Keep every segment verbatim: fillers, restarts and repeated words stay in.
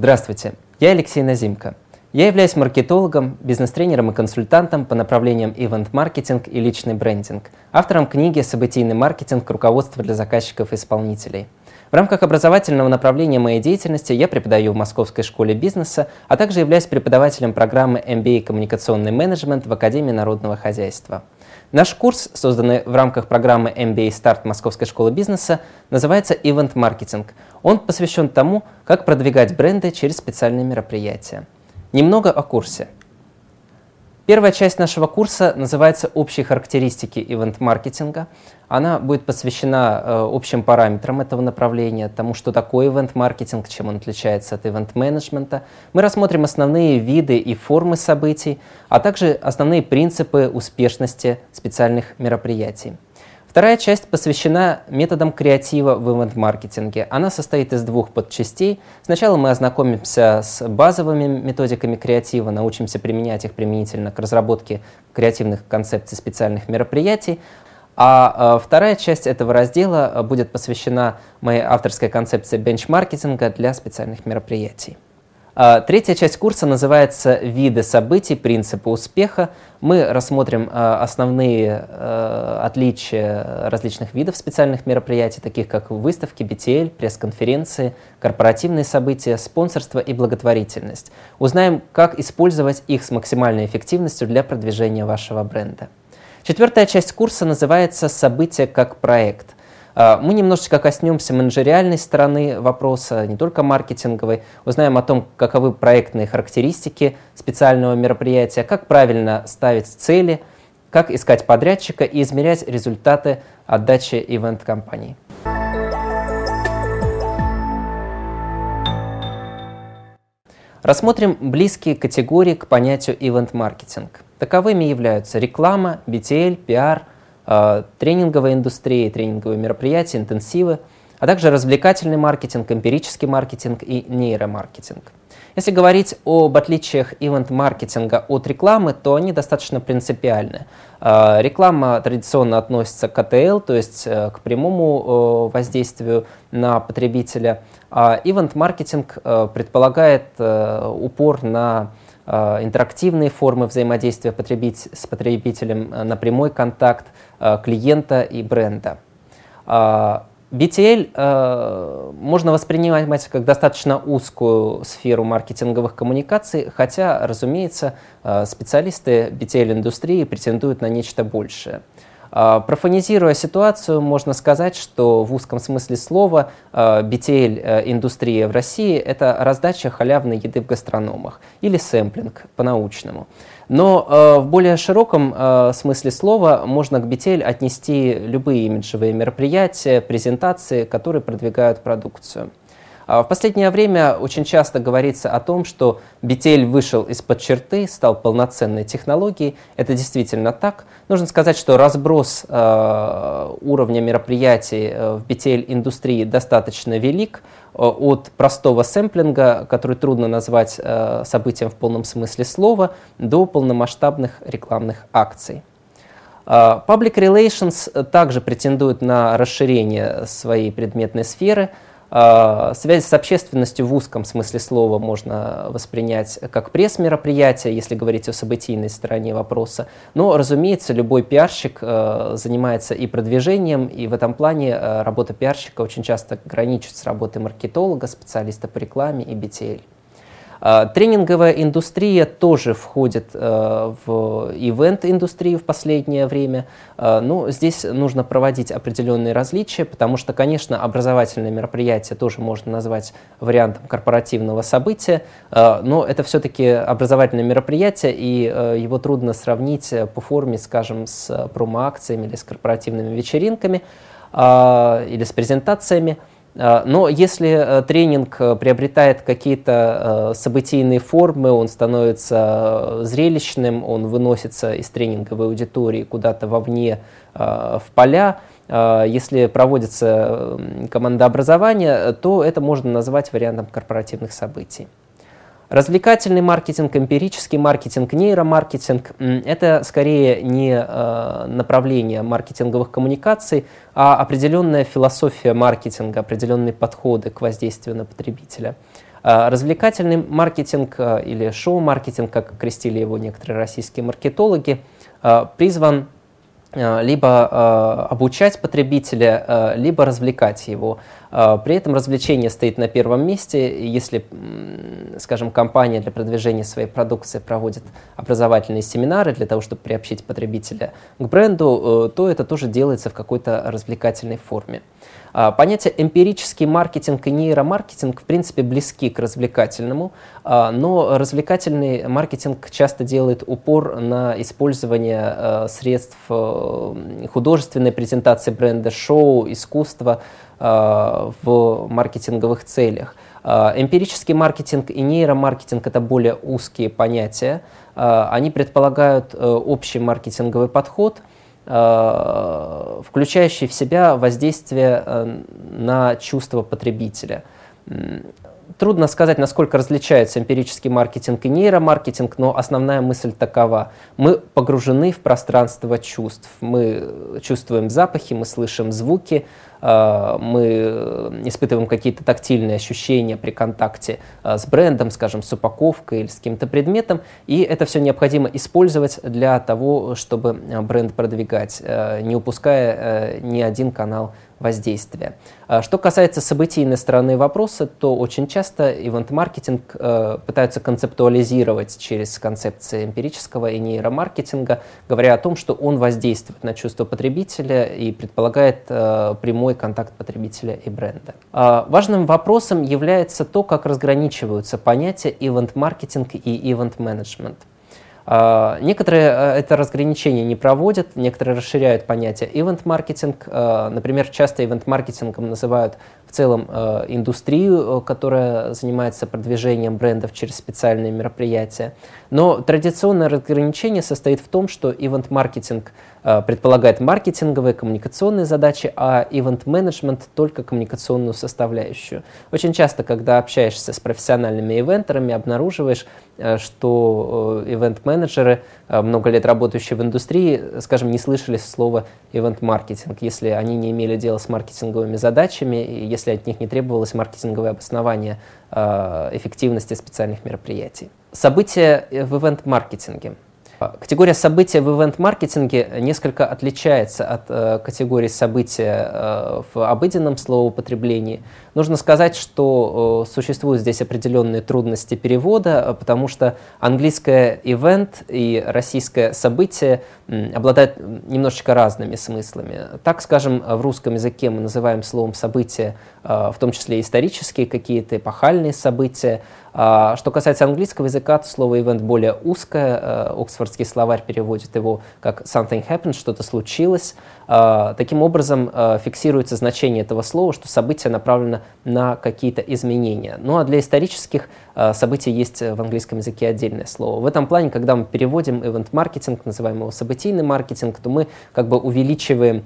Здравствуйте, я Алексей Назимко. Я являюсь маркетологом, бизнес-тренером и консультантом по направлениям ивент-маркетинг и личный брендинг, автором книги «Событийный маркетинг. Руководство для заказчиков и исполнителей». В рамках образовательного направления моей деятельности я преподаю в Московской школе бизнеса, а также являюсь преподавателем программы эм би эй «Коммуникационный менеджмент» в Академии народного хозяйства. Наш курс, созданный в рамках программы эм би эй «Старт» Московской школы бизнеса, называется «Ивент-маркетинг». Он посвящен тому, как продвигать бренды через специальные мероприятия. Немного о курсе. Первая часть нашего курса называется «Общие характеристики ивент-маркетинга». Она будет посвящена э, общим параметрам этого направления, тому, что такое ивент-маркетинг, чем он отличается от ивент-менеджмента. Мы рассмотрим основные виды и формы событий, а также основные принципы успешности специальных мероприятий. Вторая часть посвящена методам креатива в ивент-маркетинге. Она состоит из двух подчастей. Сначала мы ознакомимся с базовыми методиками креатива, научимся применять их применительно к разработке креативных концепций специальных мероприятий. А вторая часть этого раздела будет посвящена моей авторской концепции бенчмаркетинга для специальных мероприятий. Третья часть курса называется «Виды событий. Принципы успеха». Мы рассмотрим основные отличия различных видов специальных мероприятий, таких как выставки, би ти эл, пресс-конференции, корпоративные события, спонсорство и благотворительность. Узнаем, как использовать их с максимальной эффективностью для продвижения вашего бренда. Четвертая часть курса называется «События как проект». Мы немножечко коснемся менеджериальной стороны вопроса, не только маркетинговой. Узнаем о том, каковы проектные характеристики специального мероприятия, как правильно ставить цели, как искать подрядчика и измерять результаты отдачи ивент-компаний. Рассмотрим близкие категории к понятию ивент-маркетинг. Таковыми являются реклама, би ти эл, пиар, тренинговая индустрия, тренинговые мероприятия, интенсивы, а также развлекательный маркетинг, эмпирический маркетинг и нейромаркетинг. Если говорить об отличиях ивент-маркетинга от рекламы, то они достаточно принципиальны. Реклама традиционно относится к а тэ эл, то есть к прямому воздействию на потребителя, а ивент-маркетинг предполагает упор на интерактивные формы взаимодействия потребитель, с потребителем, на прямой контакт клиента и бренда. би ти эл э, можно воспринимать как достаточно узкую сферу маркетинговых коммуникаций, хотя, разумеется, специалисты би ти эл-индустрии претендуют на нечто большее. Профанизируя ситуацию, можно сказать, что в узком смысле слова би ти эл-индустрия в России – это раздача халявной еды в гастрономах или сэмплинг по-научному. Но э, в более широком э, смысле слова можно к би ти эл отнести любые имиджевые мероприятия, презентации, которые продвигают продукцию. В последнее время очень часто говорится о том, что би ти эл вышел из-под черты, стал полноценной технологией. Это действительно так. Нужно сказать, что разброс э, уровня мероприятий в би ти эл-индустрии достаточно велик. От простого сэмплинга, который трудно назвать э, событием в полном смысле слова, до полномасштабных рекламных акций. Uh, Public Relations также претендует на расширение своей предметной сферы. Uh, связь с общественностью в узком смысле слова можно воспринять как пресс-мероприятие, если говорить о событийной стороне вопроса. Но, разумеется, любой пиарщик uh, занимается и продвижением, и в этом плане uh, работа пиарщика очень часто граничит с работой маркетолога, специалиста по рекламе и би ти эл. Тренинговая индустрия тоже входит э, в ивент-индустрию в последнее время, э, но здесь нужно проводить определенные различия, потому что, конечно, образовательное мероприятие тоже можно назвать вариантом корпоративного события, э, но это все-таки образовательное мероприятие, и э, его трудно сравнить по форме, скажем, с промо-акциями или с корпоративными вечеринками э, или с презентациями. Но если тренинг приобретает какие-то событийные формы, он становится зрелищным, он выносится из тренинговой аудитории куда-то вовне в поля, если проводится командообразование, то это можно назвать вариантом корпоративных событий. Развлекательный маркетинг, эмпирический маркетинг, нейромаркетинг – это скорее не направление маркетинговых коммуникаций, а определенная философия маркетинга, определенные подходы к воздействию на потребителя. Развлекательный маркетинг или шоу-маркетинг, как окрестили его некоторые российские маркетологи, призван либо обучать потребителя, либо развлекать его. При этом развлечение стоит на первом месте. Если, скажем, компания для продвижения своей продукции проводит образовательные семинары для того, чтобы приобщить потребителя к бренду, то это тоже делается в какой-то развлекательной форме. Понятия эмпирический маркетинг и нейромаркетинг, в принципе, близки к развлекательному, но развлекательный маркетинг часто делает упор на использование средств художественной презентации бренда, шоу, искусства в маркетинговых целях. Эмпирический маркетинг и нейромаркетинг – это более узкие понятия. Они предполагают общий маркетинговый подход, включающий в себя воздействие на чувства потребителя. Трудно сказать, насколько различаются эмпирический маркетинг и нейромаркетинг, но основная мысль такова. Мы погружены в пространство чувств. Мы чувствуем запахи, мы слышим звуки, мы испытываем какие-то тактильные ощущения при контакте с брендом, скажем, с упаковкой или с каким-то предметом, и это все необходимо использовать для того, чтобы бренд продвигать, не упуская ни один канал воздействия. Что касается событийной стороны вопроса, то очень часто ивент-маркетинг э, пытаются концептуализировать через концепции эмпирического и нейромаркетинга, говоря о том, что он воздействует на чувство потребителя и предполагает э, прямой контакт потребителя и бренда. Э, важным вопросом является то, как разграничиваются понятия ивент-маркетинг и ивент-менеджмент. Uh, некоторые uh, это разграничение не проводят, некоторые расширяют понятие ивент-маркетинг. Uh, например, часто ивент-маркетингом называют в целом uh, индустрию, uh, которая занимается продвижением брендов через специальные мероприятия. Но традиционное разграничение состоит в том, что ивент-маркетинг uh, предполагает маркетинговые, коммуникационные задачи, а ивент-менеджмент только коммуникационную составляющую. Очень часто, когда общаешься с профессиональными ивентерами, обнаруживаешь, uh, что uh, ивент-менеджмент менеджеры, много лет работающие в индустрии, скажем, не слышали слова ивент-маркетинг, если они не имели дела с маркетинговыми задачами, и если от них не требовалось маркетинговое обоснование э, эффективности специальных мероприятий. События в ивент-маркетинге. Категория события в ивент-маркетинге несколько отличается от э, категории события э, в обыденном словоупотреблении. Нужно сказать, что э, существуют здесь определенные трудности перевода, потому что английское event и российское событие э, обладают немножечко разными смыслами. Так, скажем, в русском языке мы называем словом события, э, в том числе исторические какие-то эпохальные события. А что касается английского языка, то слово event более узкое. Оксфордский словарь переводит его как something happened, что-то случилось. Таким образом, фиксируется значение этого слова, что событие направлено на какие-то изменения. Ну а для исторических событий есть в английском языке отдельное слово. В этом плане, когда мы переводим event-маркетинг, называем его событийный маркетинг, то мы как бы увеличиваем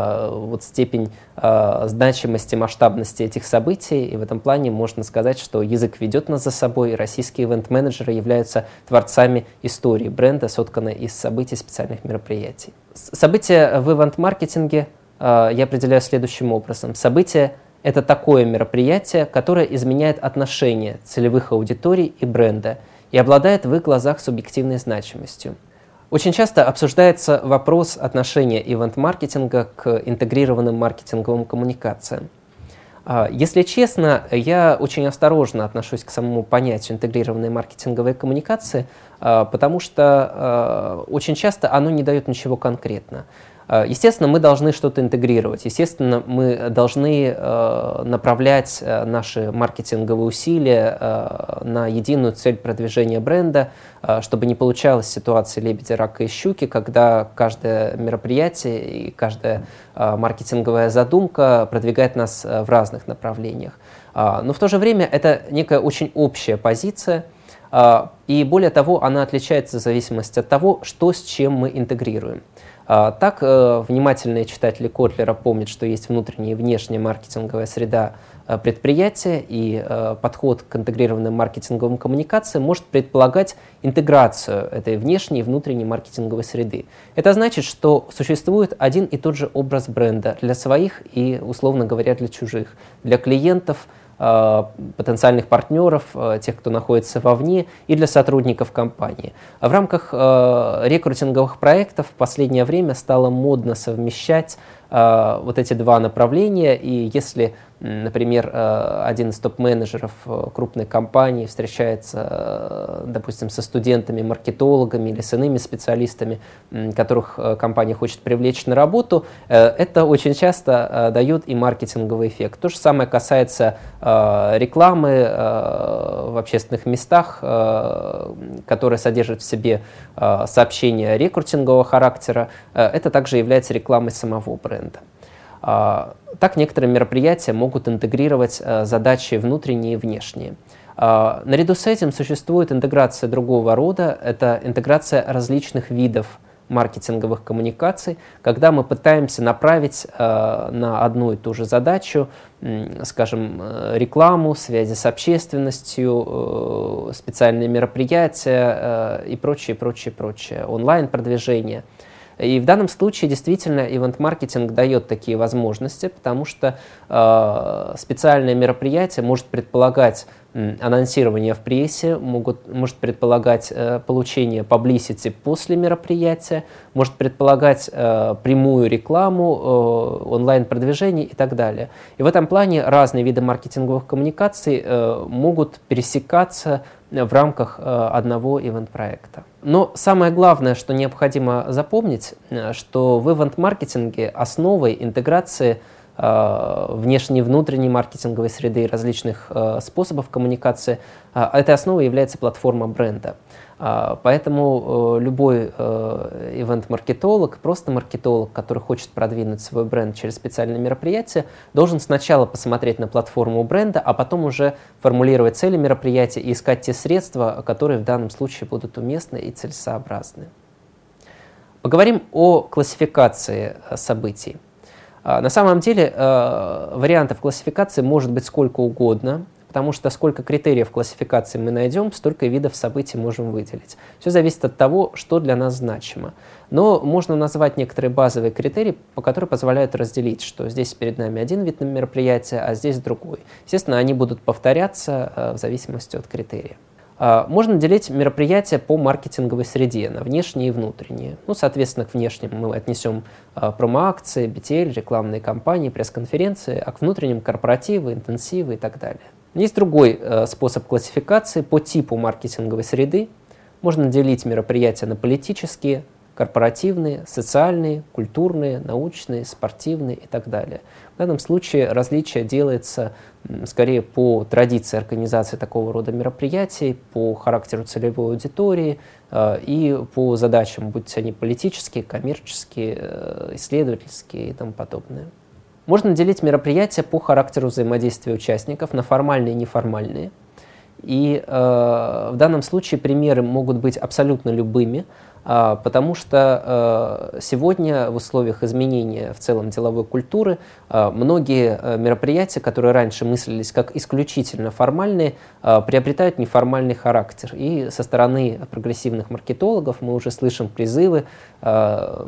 вот степень значимости, масштабности этих событий, и в этом плане можно сказать, что язык ведет нас за собой, и российские ивент-менеджеры являются творцами истории бренда, сотканной из событий специальных мероприятий. События в ивент-маркетинге э, я определяю следующим образом. Событие – это такое мероприятие, которое изменяет отношения целевых аудиторий и бренда и обладает в их глазах субъективной значимостью. Очень часто обсуждается вопрос отношения ивент-маркетинга к интегрированным маркетинговым коммуникациям. Если честно, я очень осторожно отношусь к самому понятию интегрированной маркетинговой коммуникации, потому что очень часто оно не дает ничего конкретного. Естественно, мы должны что-то интегрировать, естественно, мы должны направлять наши маркетинговые усилия на единую цель продвижения бренда, чтобы не получалась ситуация лебедя, рака и щуки, когда каждое мероприятие и каждая маркетинговая задумка продвигает нас в разных направлениях. Но в то же время это некая очень общая позиция, и более того, она отличается в зависимости от того, что с чем мы интегрируем. Так, внимательные читатели Котлера помнят, что есть внутренняя и внешняя маркетинговая среда предприятия, и подход к интегрированным маркетинговым коммуникациям может предполагать интеграцию этой внешней и внутренней маркетинговой среды. Это значит, что существует один и тот же образ бренда для своих и, условно говоря, для чужих, для клиентов потенциальных партнеров, тех, кто находится вовне, и для сотрудников компании. В рамках рекрутинговых проектов в последнее время стало модно совмещать вот эти два направления, и если, например, один из топ-менеджеров крупной компании встречается, допустим, со студентами, маркетологами или с иными специалистами, которых компания хочет привлечь на работу, это очень часто дает и маркетинговый эффект. То же самое касается рекламы в общественных местах, которая содержит в себе сообщения рекрутингового характера. Это также является рекламой самого бренда. Так некоторые мероприятия могут интегрировать задачи внутренние и внешние. Наряду с этим существует интеграция другого рода, это интеграция различных видов маркетинговых коммуникаций, когда мы пытаемся направить на одну и ту же задачу, скажем, рекламу, связи с общественностью, специальные мероприятия и прочее, прочее, прочее, онлайн-продвижение. И в данном случае действительно ивент-маркетинг дает такие возможности, потому что э, специальное мероприятие может предполагать э, анонсирование в прессе, могут, может предполагать э, получение publicity после мероприятия, может предполагать э, прямую рекламу, э, онлайн-продвижение и так далее. И в этом плане разные виды маркетинговых коммуникаций э, могут пересекаться в рамках э, одного ивент-проекта. Но самое главное, что необходимо запомнить, что в ивент-маркетинге основой интеграции э, внешней и внутренней маркетинговой среды и различных э, способов коммуникации, э, этой основой является платформа бренда. Э, поэтому э, любой э, ивент-маркетолог, просто маркетолог, который хочет продвинуть свой бренд через специальное мероприятие, должен сначала посмотреть на платформу бренда, а потом уже формулировать цели мероприятия и искать те средства, которые в данном случае будут уместны и целесообразны. Поговорим о классификации событий. На самом деле вариантов классификации может быть сколько угодно, потому что сколько критериев классификации мы найдем, столько видов событий можем выделить. Все зависит от того, что для нас значимо. Но можно назвать некоторые базовые критерии, по которым позволяют разделить, что здесь перед нами один вид мероприятия, а здесь другой. Естественно, они будут повторяться в зависимости от критерия. Можно делить мероприятия по маркетинговой среде на внешние и внутренние. Ну, соответственно, к внешним мы отнесем промо-акции, би ти эл, рекламные кампании, пресс-конференции, а к внутренним корпоративы, интенсивы и так далее. Есть другой способ классификации по типу маркетинговой среды. Можно делить мероприятия на политические, корпоративные, социальные, культурные, научные, спортивные и так далее. В данном случае различие делается скорее по традиции организации такого рода мероприятий, по характеру целевой аудитории э, и по задачам, будь они политические, коммерческие, э, исследовательские и тому подобное. Можно делить мероприятия по характеру взаимодействия участников на формальные и неформальные. И э, в данном случае примеры могут быть абсолютно любыми, э, потому что э, сегодня в условиях изменения в целом деловой культуры э, многие э, мероприятия, которые раньше мыслились как исключительно формальные, э, приобретают неформальный характер. И со стороны прогрессивных маркетологов мы уже слышим призывы э,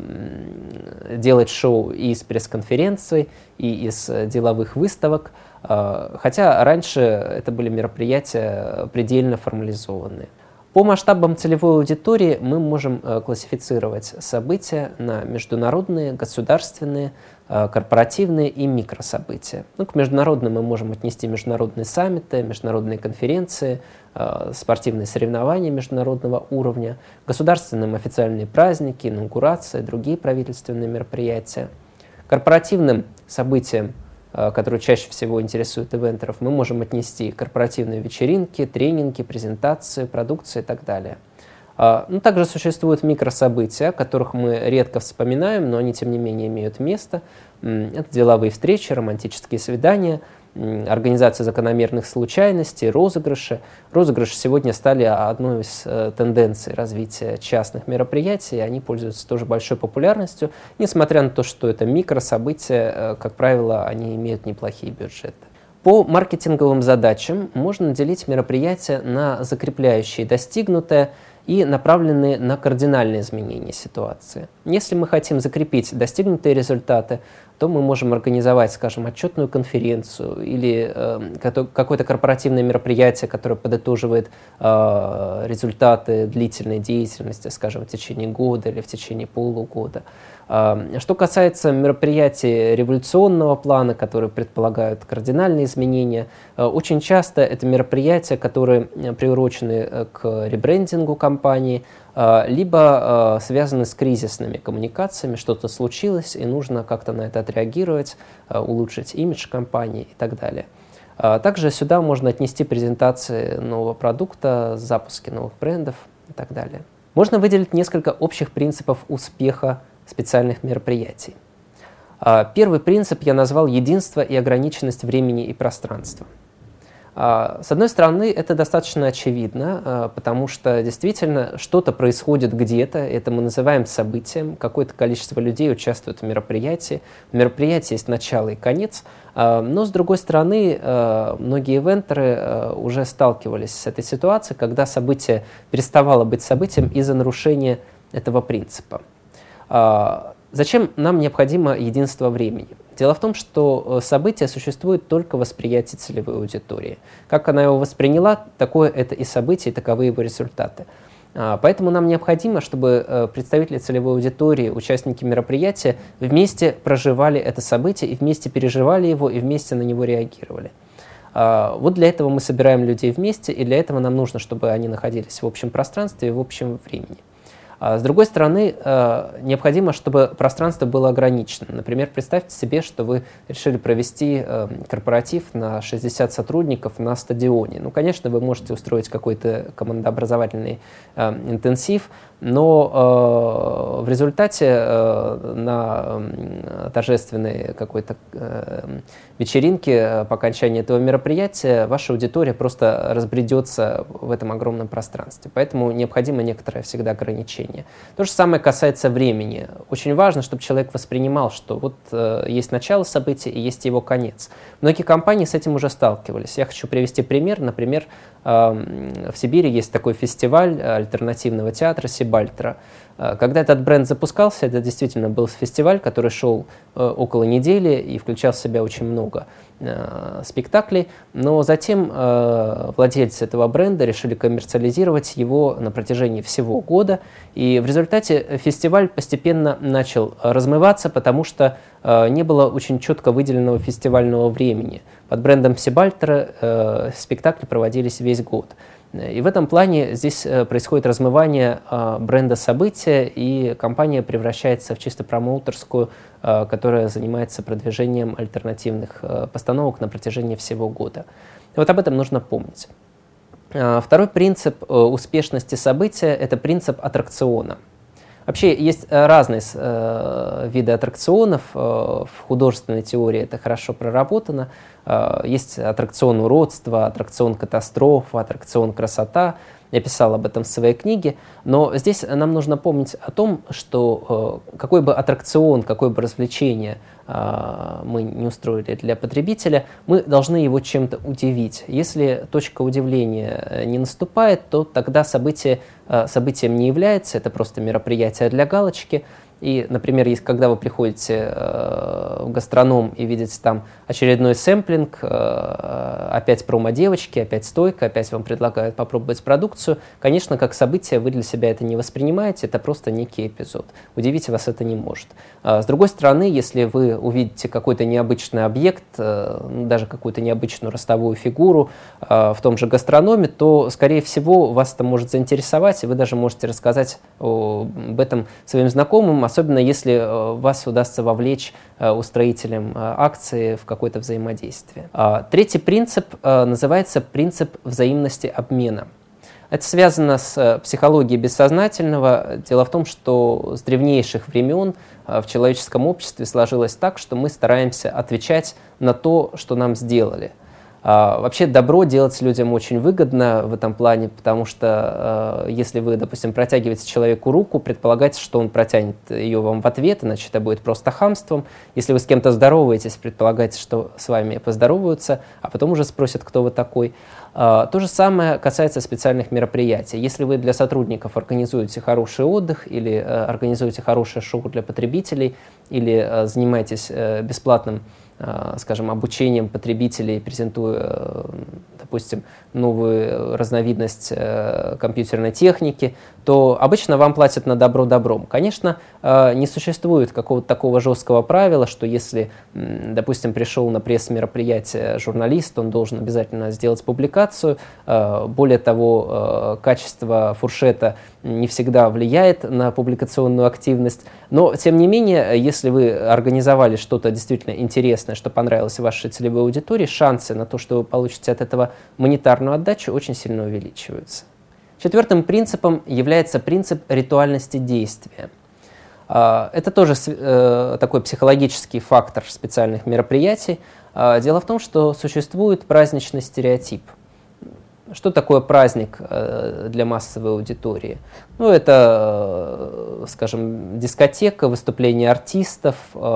делать шоу и из пресс-конференций, и из деловых выставок, хотя раньше это были мероприятия предельно формализованные. По масштабам целевой аудитории мы можем классифицировать события на международные, государственные, корпоративные и микрособытия. Ну, к международным мы можем отнести международные саммиты, международные конференции, спортивные соревнования международного уровня, государственным официальные праздники, инаугурации, другие правительственные мероприятия. Корпоративным событиям, которые чаще всего интересуют ивентеров, мы можем отнести корпоративные вечеринки, тренинги, презентации, продукции и так далее. Но также существуют микрособытия, о которых мы редко вспоминаем, но они, тем не менее, имеют место. Это деловые встречи, романтические свидания, организация закономерных случайностей, розыгрыши. Розыгрыши сегодня стали одной из э, тенденций развития частных мероприятий, и они пользуются тоже большой популярностью, несмотря на то, что это микрособытия, э, как правило, они имеют неплохие бюджеты. По маркетинговым задачам можно делить мероприятия на закрепляющие достигнутое и направленные на кардинальные изменения ситуации. Если мы хотим закрепить достигнутые результаты, то мы можем организовать, скажем, отчетную конференцию или какое-то корпоративное мероприятие, которое подытоживает результаты длительной деятельности, скажем, в течение года или в течение полугода. Что касается мероприятий революционного плана, которые предполагают кардинальные изменения, очень часто это мероприятия, которые приурочены к ребрендингу компании, либо связаны с кризисными коммуникациями, что-то случилось, и нужно как-то на это отреагировать, улучшить имидж компании и так далее. Также сюда можно отнести презентации нового продукта, запуски новых брендов и так далее. Можно выделить несколько общих принципов успеха специальных мероприятий. Первый принцип я назвал единство и ограниченность времени и пространства. С одной стороны, это достаточно очевидно, потому что действительно что-то происходит где-то, это мы называем событием, какое-то количество людей участвует в мероприятии, в мероприятии есть начало и конец, но с другой стороны, многие ивентеры уже сталкивались с этой ситуацией, когда событие переставало быть событием из-за нарушения этого принципа. Зачем нам необходимо единство времени? Дело в том, что событие существует только в восприятии целевой аудитории. Как она его восприняла, такое это и событие, и таковы его результаты. Поэтому нам необходимо, чтобы представители целевой аудитории, участники мероприятия вместе проживали это событие, и вместе переживали его, и вместе на него реагировали. Вот для этого мы собираем людей вместе, и для этого нам нужно, чтобы они находились в общем пространстве и в общем времени. С другой стороны, необходимо, чтобы пространство было ограничено. Например, представьте себе, что вы решили провести корпоратив на шестьдесят сотрудников на стадионе. Ну, конечно, вы можете устроить какой-то командообразовательный интенсив, но в результате на торжественной какой-то вечеринке по окончании этого мероприятия ваша аудитория просто разбредется в этом огромном пространстве. Поэтому необходимо некоторое всегда ограничение. То же самое касается времени. Очень важно, чтобы человек воспринимал, что вот э, есть начало события и есть его конец. Многие компании с этим уже сталкивались. Я хочу привести пример. Например, э, в Сибири есть такой фестиваль альтернативного театра «Сибальтра». Когда этот бренд запускался, это действительно был фестиваль, который шел э, около недели и включал в себя очень много э, спектаклей, но затем э, владельцы этого бренда решили коммерциализировать его на протяжении всего года, и в результате фестиваль постепенно начал размываться, потому что э, не было очень четко выделенного фестивального времени. Под брендом Сибальтра э, спектакли проводились весь год. И в этом плане здесь происходит размывание бренда события, и компания превращается в чисто промоутерскую, которая занимается продвижением альтернативных постановок на протяжении всего года. И вот об этом нужно помнить. Второй принцип успешности события – это принцип аттракциона. Вообще есть разные э, виды аттракционов, э, в художественной теории это хорошо проработано. Э, есть аттракцион уродства, аттракцион катастрофа, аттракцион красота. Я писал об этом в своей книге, но здесь нам нужно помнить о том, что э, какой бы аттракцион, какое бы развлечение э, мы не устроили для потребителя, мы должны его чем-то удивить. Если точка удивления не наступает, то тогда событие э, событием не является, это просто мероприятие для галочки. И, например, если, когда вы приходите э, в гастроном и видите там очередной сэмплинг, э, опять промо-девочки, опять стойка, опять вам предлагают попробовать продукцию, конечно, как событие вы для себя это не воспринимаете, это просто некий эпизод. Удивить вас это не может. Э, с другой стороны, если вы увидите какой-то необычный объект, э, даже какую-то необычную ростовую фигуру э, в том же гастрономе, то, скорее всего, вас это может заинтересовать, и вы даже можете рассказать об этом своим знакомым, особенно если вас удастся вовлечь устроителям акции в какое-то взаимодействие. Третий принцип называется принцип взаимности обмена. Это связано с психологией бессознательного. Дело в том, что с древнейших времен в человеческом обществе сложилось так, что мы стараемся отвечать на то, что нам сделали. Вообще добро делать людям очень выгодно в этом плане, потому что если вы, допустим, протягиваете человеку руку, предполагается, что он протянет ее вам в ответ, иначе это будет просто хамством. Если вы с кем-то здороваетесь, предполагается, что с вами поздороваются, а потом уже спросят, кто вы такой. То же самое касается специальных мероприятий. Если вы для сотрудников организуете хороший отдых или организуете хорошее шоу для потребителей, или занимаетесь бесплатным, скажем, обучением потребителей, презентуя, допустим, новую разновидность компьютерной техники, то обычно вам платят на добро добром. Конечно, не существует какого-то такого жесткого правила, что если, допустим, пришел на пресс-мероприятие журналист, он должен обязательно сделать публикацию. Более того, качество фуршета не всегда влияет на публикационную активность. Но, тем не менее, если вы организовали что-то действительно интересное, что понравилось вашей целевой аудитории, шансы на то, что вы получите от этого монетарную отдачу, очень сильно увеличиваются. Четвертым принципом является принцип ритуальности действия. Это тоже такой психологический фактор специальных мероприятий. Дело в том, что существует праздничный стереотип. Что такое праздник для массовой аудитории? Ну, это, скажем, дискотека, выступление артистов,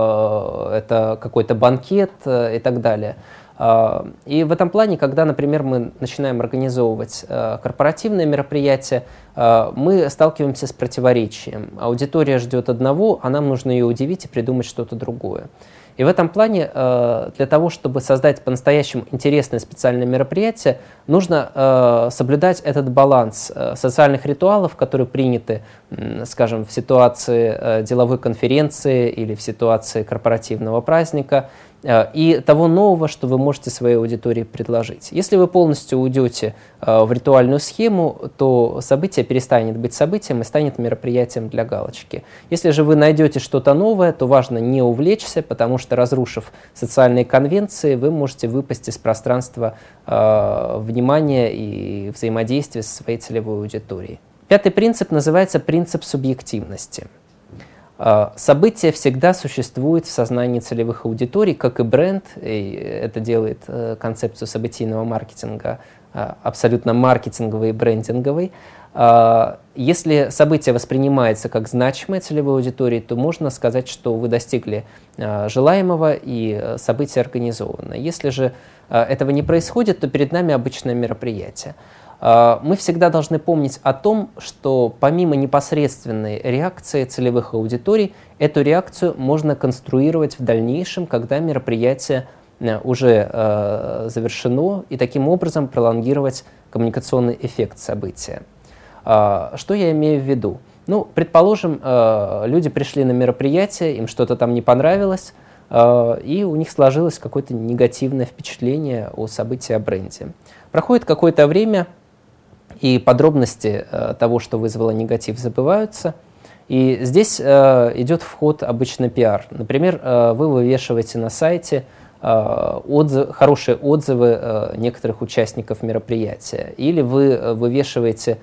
это какой-то банкет и так далее. И в этом плане, когда, например, мы начинаем организовывать корпоративные мероприятия, мы сталкиваемся с противоречием. Аудитория ждет одного, а нам нужно ее удивить и придумать что-то другое. И в этом плане для того, чтобы создать по-настоящему интересное специальное мероприятие, нужно соблюдать этот баланс социальных ритуалов, которые приняты, скажем, в ситуации деловой конференции или в ситуации корпоративного праздника, и того нового, что вы можете своей аудитории предложить. Если вы полностью уйдете в ритуальную схему, то событие перестанет быть событием и станет мероприятием для галочки. Если же вы найдете что-то новое, то важно не увлечься, потому что, разрушив социальные конвенции, вы можете выпасть из пространства э, внимания и взаимодействия со своей целевой аудиторией. Пятый принцип называется принцип субъективности. Событие всегда существует в сознании целевых аудиторий, как и бренд, и это делает концепцию событийного маркетинга абсолютно маркетинговой и брендинговой. Если событие воспринимается как значимое целевой аудиторией, то можно сказать, что вы достигли желаемого и событие организовано. Если же этого не происходит, то перед нами обычное мероприятие. Мы всегда должны помнить о том, что помимо непосредственной реакции целевых аудиторий, эту реакцию можно конструировать в дальнейшем, когда мероприятие уже завершено, и таким образом пролонгировать коммуникационный эффект события. Что я имею в виду? Ну, предположим, люди пришли на мероприятие, им что-то там не понравилось, и у них сложилось какое-то негативное впечатление о событии, о бренде. Проходит какое-то время, и подробности э, того, что вызвало негатив, забываются. И здесь э, идет в ход обычно пиар. Например, э, вы вывешиваете на сайте э, отзыв, хорошие отзывы э, некоторых участников мероприятия. Или вы вывешиваете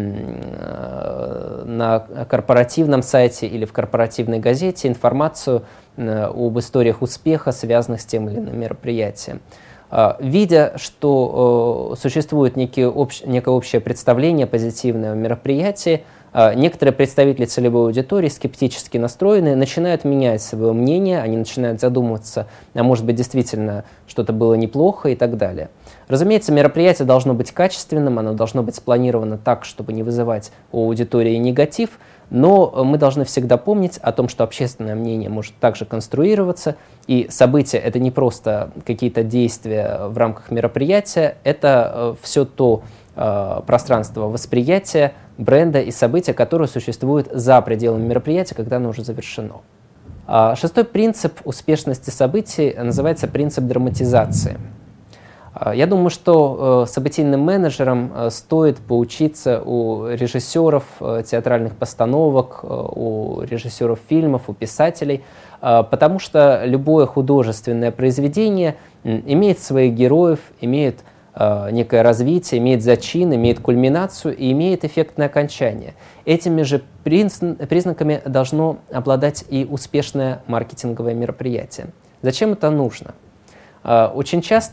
э, на корпоративном сайте или в корпоративной газете информацию э, об историях успеха, связанных с тем или иным мероприятием. Видя, что э, существует некие общ, некое общее представление позитивное о мероприятии, э, некоторые представители целевой аудитории, скептически настроенные, начинают менять свое мнение, они начинают задумываться, а может быть действительно что-то было неплохо и так далее. Разумеется, мероприятие должно быть качественным, оно должно быть спланировано так, чтобы не вызывать у аудитории негатив, но мы должны всегда помнить о том, что общественное мнение может также конструироваться, и события — это не просто какие-то действия в рамках мероприятия, это все то э, пространство восприятия бренда и события, которое существует за пределами мероприятия, когда оно уже завершено. А шестой принцип успешности событий называется принцип драматизации. Я думаю, что событийным менеджерам стоит поучиться у режиссеров театральных постановок, у режиссеров фильмов, у писателей, потому что любое художественное произведение имеет своих героев, имеет некое развитие, имеет зачин, имеет кульминацию и имеет эффектное окончание. Этими же признаками должно обладать и успешное маркетинговое мероприятие. Зачем это нужно? Очень часто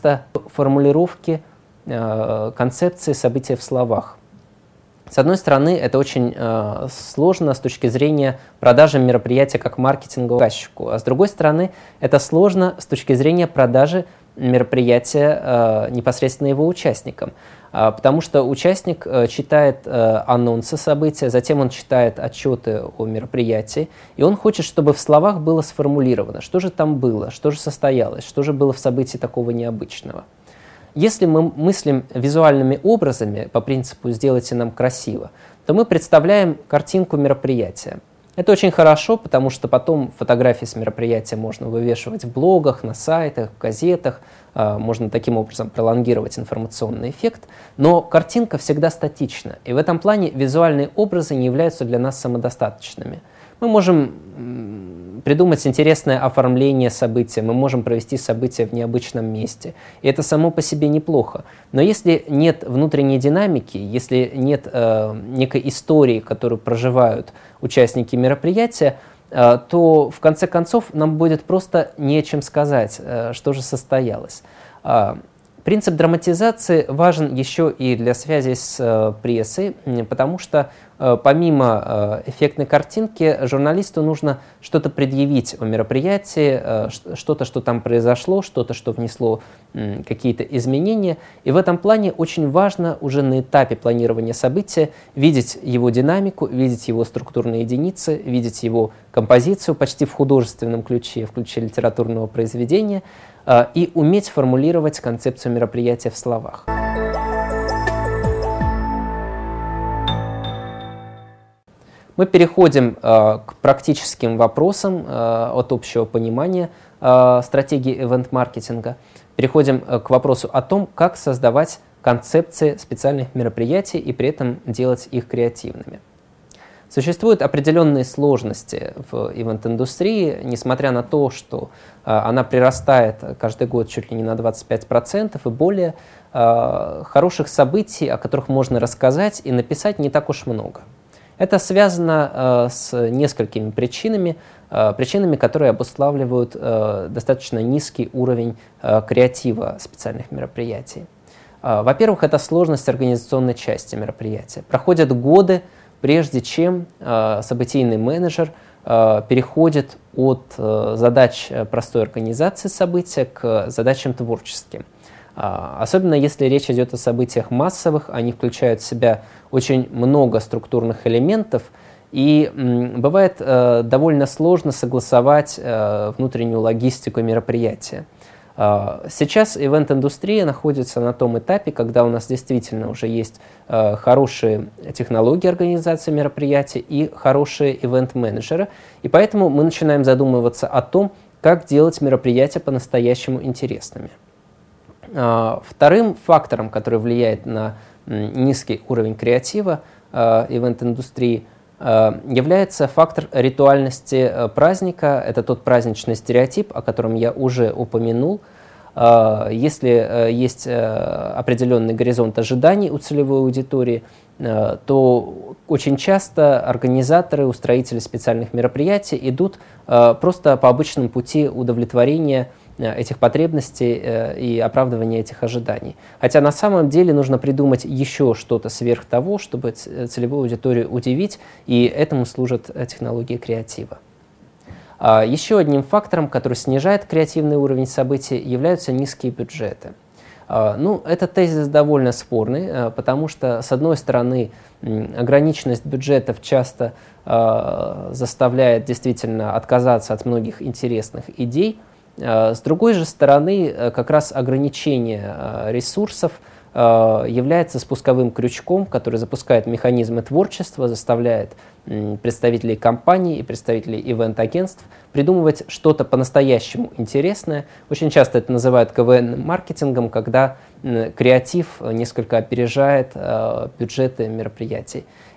формулировки концепции события в словах. С одной стороны, это очень э, сложно с точки зрения продажи мероприятия как маркетингового заказчику, а с другой стороны, это сложно с точки зрения продажи мероприятия э, непосредственно его участникам, э, потому что участник э, читает э, анонсы события, затем он читает отчеты о мероприятии, и он хочет, чтобы в словах было сформулировано, что же там было, что же состоялось, что же было в событии такого необычного. Если мы мыслим визуальными образами по принципу «сделайте нам красиво», то мы представляем картинку мероприятия. Это очень хорошо, потому что потом фотографии с мероприятия можно вывешивать в блогах, на сайтах, в газетах, можно таким образом пролонгировать информационный эффект, но картинка всегда статична, и в этом плане визуальные образы не являются для нас самодостаточными. Мы можем придумать интересное оформление события, мы можем провести событие в необычном месте. И это само по себе неплохо. Но если нет внутренней динамики, если нет э, некой истории, которую проживают участники мероприятия, э, то в конце концов нам будет просто не о чем сказать, э, что же состоялось. Э, принцип драматизации важен еще и для связи с э, прессой, потому что помимо эффектной картинки, журналисту нужно что-то предъявить о мероприятии, что-то, что там произошло, что-то, что внесло какие-то изменения. И в этом плане очень важно уже на этапе планирования события видеть его динамику, видеть его структурные единицы, видеть его композицию почти в художественном ключе, в ключе литературного произведения, и уметь формулировать концепцию мероприятия в словах. Мы переходим э, к практическим вопросам э, от общего понимания э, стратегии ивент-маркетинга. Переходим э, к вопросу о том, как создавать концепции специальных мероприятий и при этом делать их креативными. Существуют определенные сложности в ивент-индустрии, несмотря на то, что э, она прирастает каждый год чуть ли не на двадцать пять процентов и более, э, хороших событий, о которых можно рассказать и написать, не так уж много. Это связано э, с несколькими причинами, э, причинами, которые обуславливают э, достаточно низкий уровень э, креатива специальных мероприятий. Э, во-первых, это сложность организационной части мероприятия. Проходят годы, прежде чем э, событийный менеджер э, переходит от э, задач простой организации события к задачам творческим. Особенно если речь идет о событиях массовых, они включают в себя очень много структурных элементов, и м, бывает э, довольно сложно согласовать э, внутреннюю логистику мероприятия. Э, сейчас ивент-индустрия находится на том этапе, когда у нас действительно уже есть э, хорошие технологии организации мероприятий и хорошие ивент-менеджеры, и поэтому мы начинаем задумываться о том, как делать мероприятия по-настоящему интересными. Вторым фактором, который влияет на низкий уровень креатива ивент-индустрии, является фактор ритуальности праздника. Это тот праздничный стереотип, о котором я уже упомянул. Если есть определенный горизонт ожиданий у целевой аудитории, то очень часто организаторы, устроители специальных мероприятий идут просто по обычному пути удовлетворения этих потребностей и оправдывания этих ожиданий. Хотя на самом деле нужно придумать еще что-то сверх того, чтобы целевую аудиторию удивить, и этому служат технологии креатива. Еще одним фактором, который снижает креативный уровень событий, являются низкие бюджеты. Ну, этот тезис довольно спорный, потому что, с одной стороны, ограниченность бюджетов часто заставляет действительно отказаться от многих интересных идей. С другой же стороны, как раз ограничение ресурсов является спусковым крючком, который запускает механизмы творчества, заставляет представителей компаний и представителей ивент-агентств придумывать что-то по-настоящему интересное. Очень часто это называют ка вэ эн-маркетингом, когда креатив несколько опережает бюджеты мероприятий.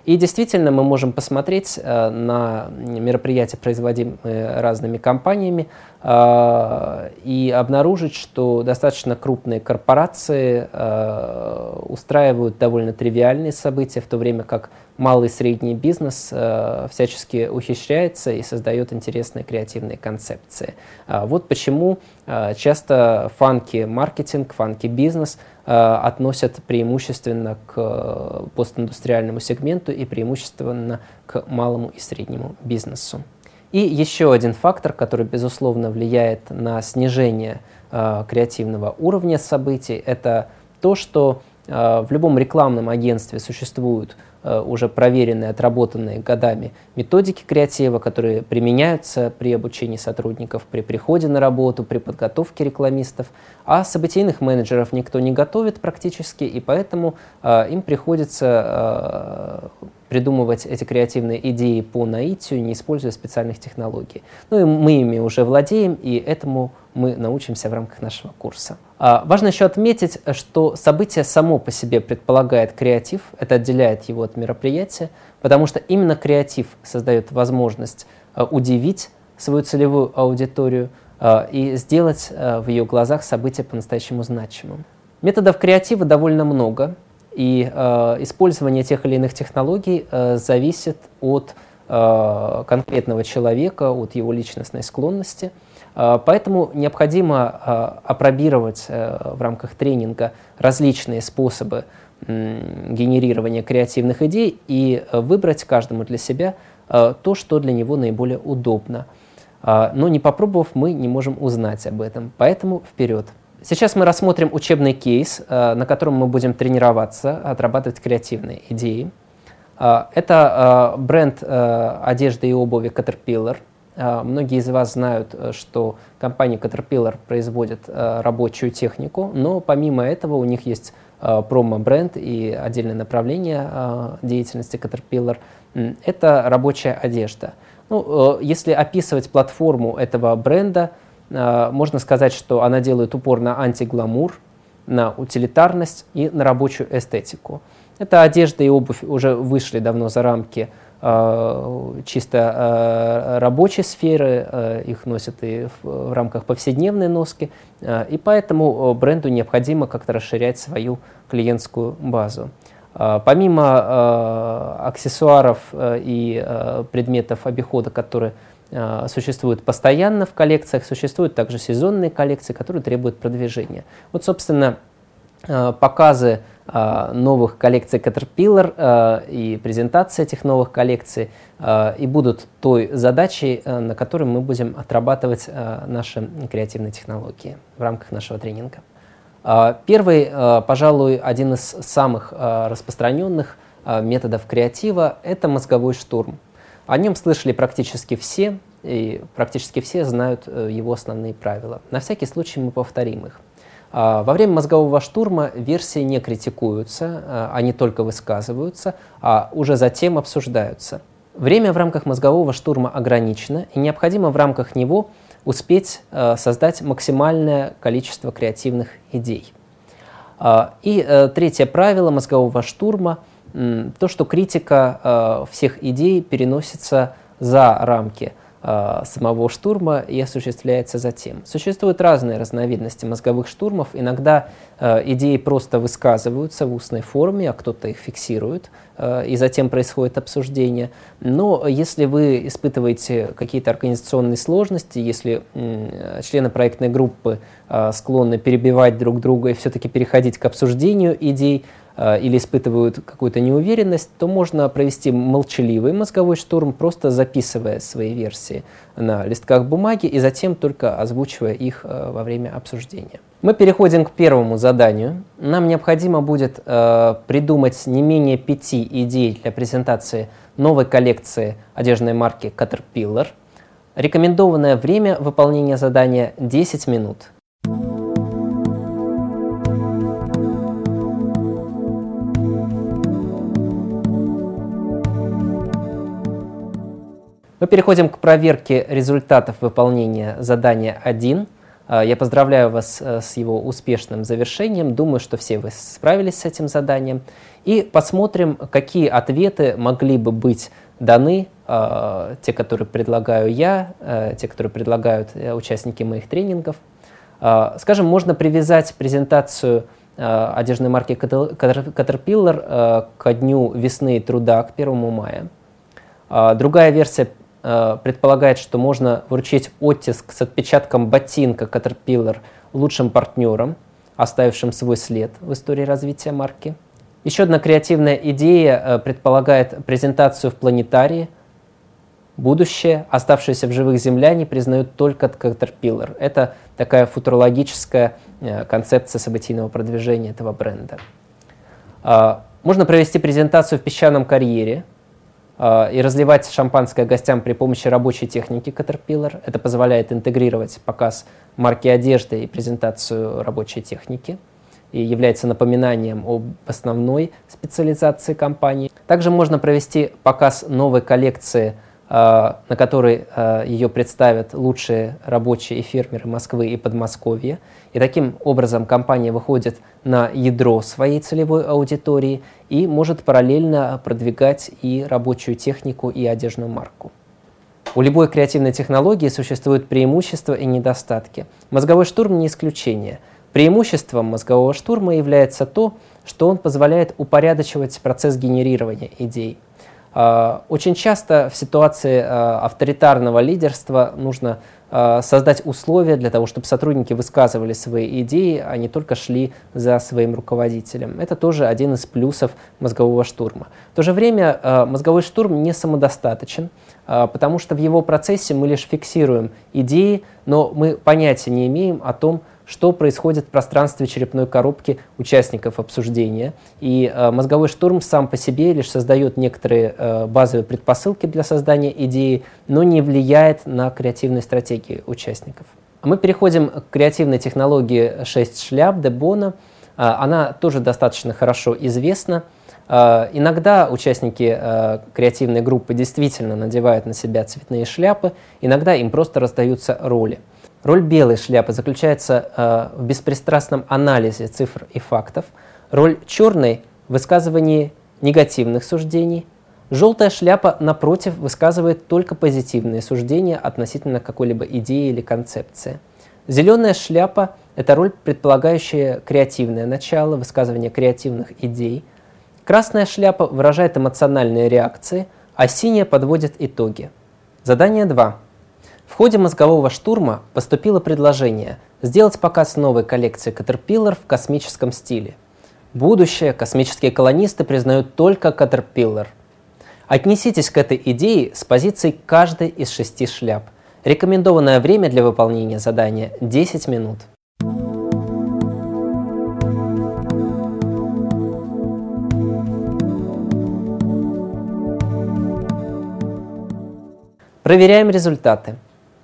И действительно мы можем посмотреть э, на мероприятия, производимые разными компаниями, э, и обнаружить, что достаточно крупные корпорации э, устраивают довольно тривиальные события, в то время как малый и средний бизнес э, всячески ухищряется и создает интересные креативные концепции. А вот почему э, часто фанки-маркетинг, фанки-бизнес э, относят преимущественно к э, постиндустриальному сегменту и преимущественно к малому и среднему бизнесу. И еще один фактор, который, безусловно, влияет на снижение э, креативного уровня событий, это то, что э, в любом рекламном агентстве существуют уже проверенные, отработанные годами методики креатива, которые применяются при обучении сотрудников, при приходе на работу, при подготовке рекламистов, а событийных менеджеров никто не готовит практически, и поэтому э, им приходится э, придумывать эти креативные идеи по наитию, не используя специальных технологий. Ну и мы ими уже владеем, и этому мы научимся в рамках нашего курса. А, важно еще отметить, что событие само по себе предполагает креатив, это отделяет его от мероприятия, потому что именно креатив создает возможность а, удивить свою целевую аудиторию а, и сделать а, в ее глазах событие по-настоящему значимым. Методов креатива довольно много, и э, использование тех или иных технологий э, зависит от э, конкретного человека, от его личностной склонности. Э, поэтому необходимо э, опробировать э, в рамках тренинга различные способы э, генерирования креативных идей и э, выбрать каждому для себя э, то, что для него наиболее удобно. Э, но не попробовав, мы не можем узнать об этом. Поэтому вперед! Сейчас мы рассмотрим учебный кейс, на котором мы будем тренироваться, отрабатывать креативные идеи. Это бренд одежды и обуви Caterpillar. Многие из вас знают, что компания Caterpillar производит рабочую технику, но помимо этого у них есть промо-бренд и отдельное направление деятельности Caterpillar – это рабочая одежда. Ну, если описывать платформу этого бренда, можно сказать, что она делает упор на антигламур, на утилитарность и на рабочую эстетику. Эта одежда и обувь уже вышли давно за рамки э, чисто э, рабочей сферы, э, их носят и в, в рамках повседневной носки, э, и поэтому бренду необходимо как-то расширять свою клиентскую базу. Э, помимо э, аксессуаров э, и э, предметов обихода, которые существуют постоянно в коллекциях, существуют также сезонные коллекции, которые требуют продвижения. Вот, собственно, показы новых коллекций Caterpillar и презентация этих новых коллекций и будут той задачей, на которой мы будем отрабатывать наши креативные технологии в рамках нашего тренинга. Первый, пожалуй, один из самых распространенных методов креатива – это мозговой штурм. О нем слышали практически все, и практически все знают его основные правила. На всякий случай мы повторим их. Во время мозгового штурма версии не критикуются, они только высказываются, а уже затем обсуждаются. Время в рамках мозгового штурма ограничено, и необходимо в рамках него успеть создать максимальное количество креативных идей. И третье правило мозгового штурма – то, что критика э, всех идей переносится за рамки э, самого штурма и осуществляется затем. Существуют разные разновидности мозговых штурмов. Иногда э, идеи просто высказываются в устной форме, а кто-то их фиксирует, э, и затем происходит обсуждение. Но если вы испытываете какие-то организационные сложности, если э, члены проектной группы э, склонны перебивать друг друга и все-таки переходить к обсуждению идей, или испытывают какую-то неуверенность, то можно провести молчаливый мозговой штурм, просто записывая свои версии на листках бумаги и затем только озвучивая их во время обсуждения. Мы переходим к первому заданию. Нам необходимо будет э, придумать не менее пяти идей для презентации новой коллекции одежной марки Caterpillar. Рекомендованное время выполнения задания – десять минут. Мы переходим к проверке результатов выполнения задания один. Я поздравляю вас с его успешным завершением. Думаю, что все вы справились с этим заданием. И посмотрим, какие ответы могли бы быть даны, те, которые предлагаю я, те, которые предлагают участники моих тренингов. Скажем, можно привязать презентацию одежной марки Caterpillar ко дню весны и труда, к первому мая. Другая версия предполагает, что можно вручить оттиск с отпечатком ботинка Caterpillar лучшим партнерам, оставившим свой след в истории развития марки. Еще одна креативная идея предполагает презентацию в планетарии. Будущее, оставшиеся в живых земляне, признают только Caterpillar. Это такая футурологическая концепция событийного продвижения этого бренда. Можно провести презентацию в песчаном карьере и разливать шампанское гостям при помощи рабочей техники Caterpillar. Это позволяет интегрировать показ марки одежды и презентацию рабочей техники и является напоминанием об основной специализации компании. Также можно провести показ новой коллекции, на которой ее представят лучшие рабочие и фермеры Москвы и Подмосковья. И таким образом компания выходит на ядро своей целевой аудитории и может параллельно продвигать и рабочую технику, и одежную марку. У любой креативной технологии существуют преимущества и недостатки. Мозговой штурм не исключение. Преимуществом мозгового штурма является то, что он позволяет упорядочивать процесс генерирования идей. Очень часто в ситуации авторитарного лидерства нужно создать условия для того, чтобы сотрудники высказывали свои идеи, а не только шли за своим руководителем. Это тоже один из плюсов мозгового штурма. В то же время мозговой штурм не самодостаточен, потому что в его процессе мы лишь фиксируем идеи, но мы понятия не имеем о том, что происходит в пространстве черепной коробки участников обсуждения. И э, мозговой штурм сам по себе лишь создает некоторые э, базовые предпосылки для создания идеи, но не влияет на креативные стратегии участников. Мы переходим к креативной технологии шесть шляп де Бона. Э, она тоже достаточно хорошо известна. Э, иногда участники э, креативной группы действительно надевают на себя цветные шляпы, иногда им просто раздаются роли. Роль белой шляпы заключается э, в беспристрастном анализе цифр и фактов, роль черной – в высказывании негативных суждений. Желтая шляпа, напротив, высказывает только позитивные суждения относительно какой-либо идеи или концепции. Зеленая шляпа – это роль, предполагающая креативное начало, высказывание креативных идей. Красная шляпа выражает эмоциональные реакции, а синяя подводит итоги. Задание два. В ходе мозгового штурма поступило предложение сделать показ новой коллекции Caterpillar в космическом стиле. Будущее космические колонисты признают только Caterpillar. Отнеситесь к этой идее с позиции каждой из шести шляп. Рекомендованное время для выполнения задания – десять минут. Проверяем результаты.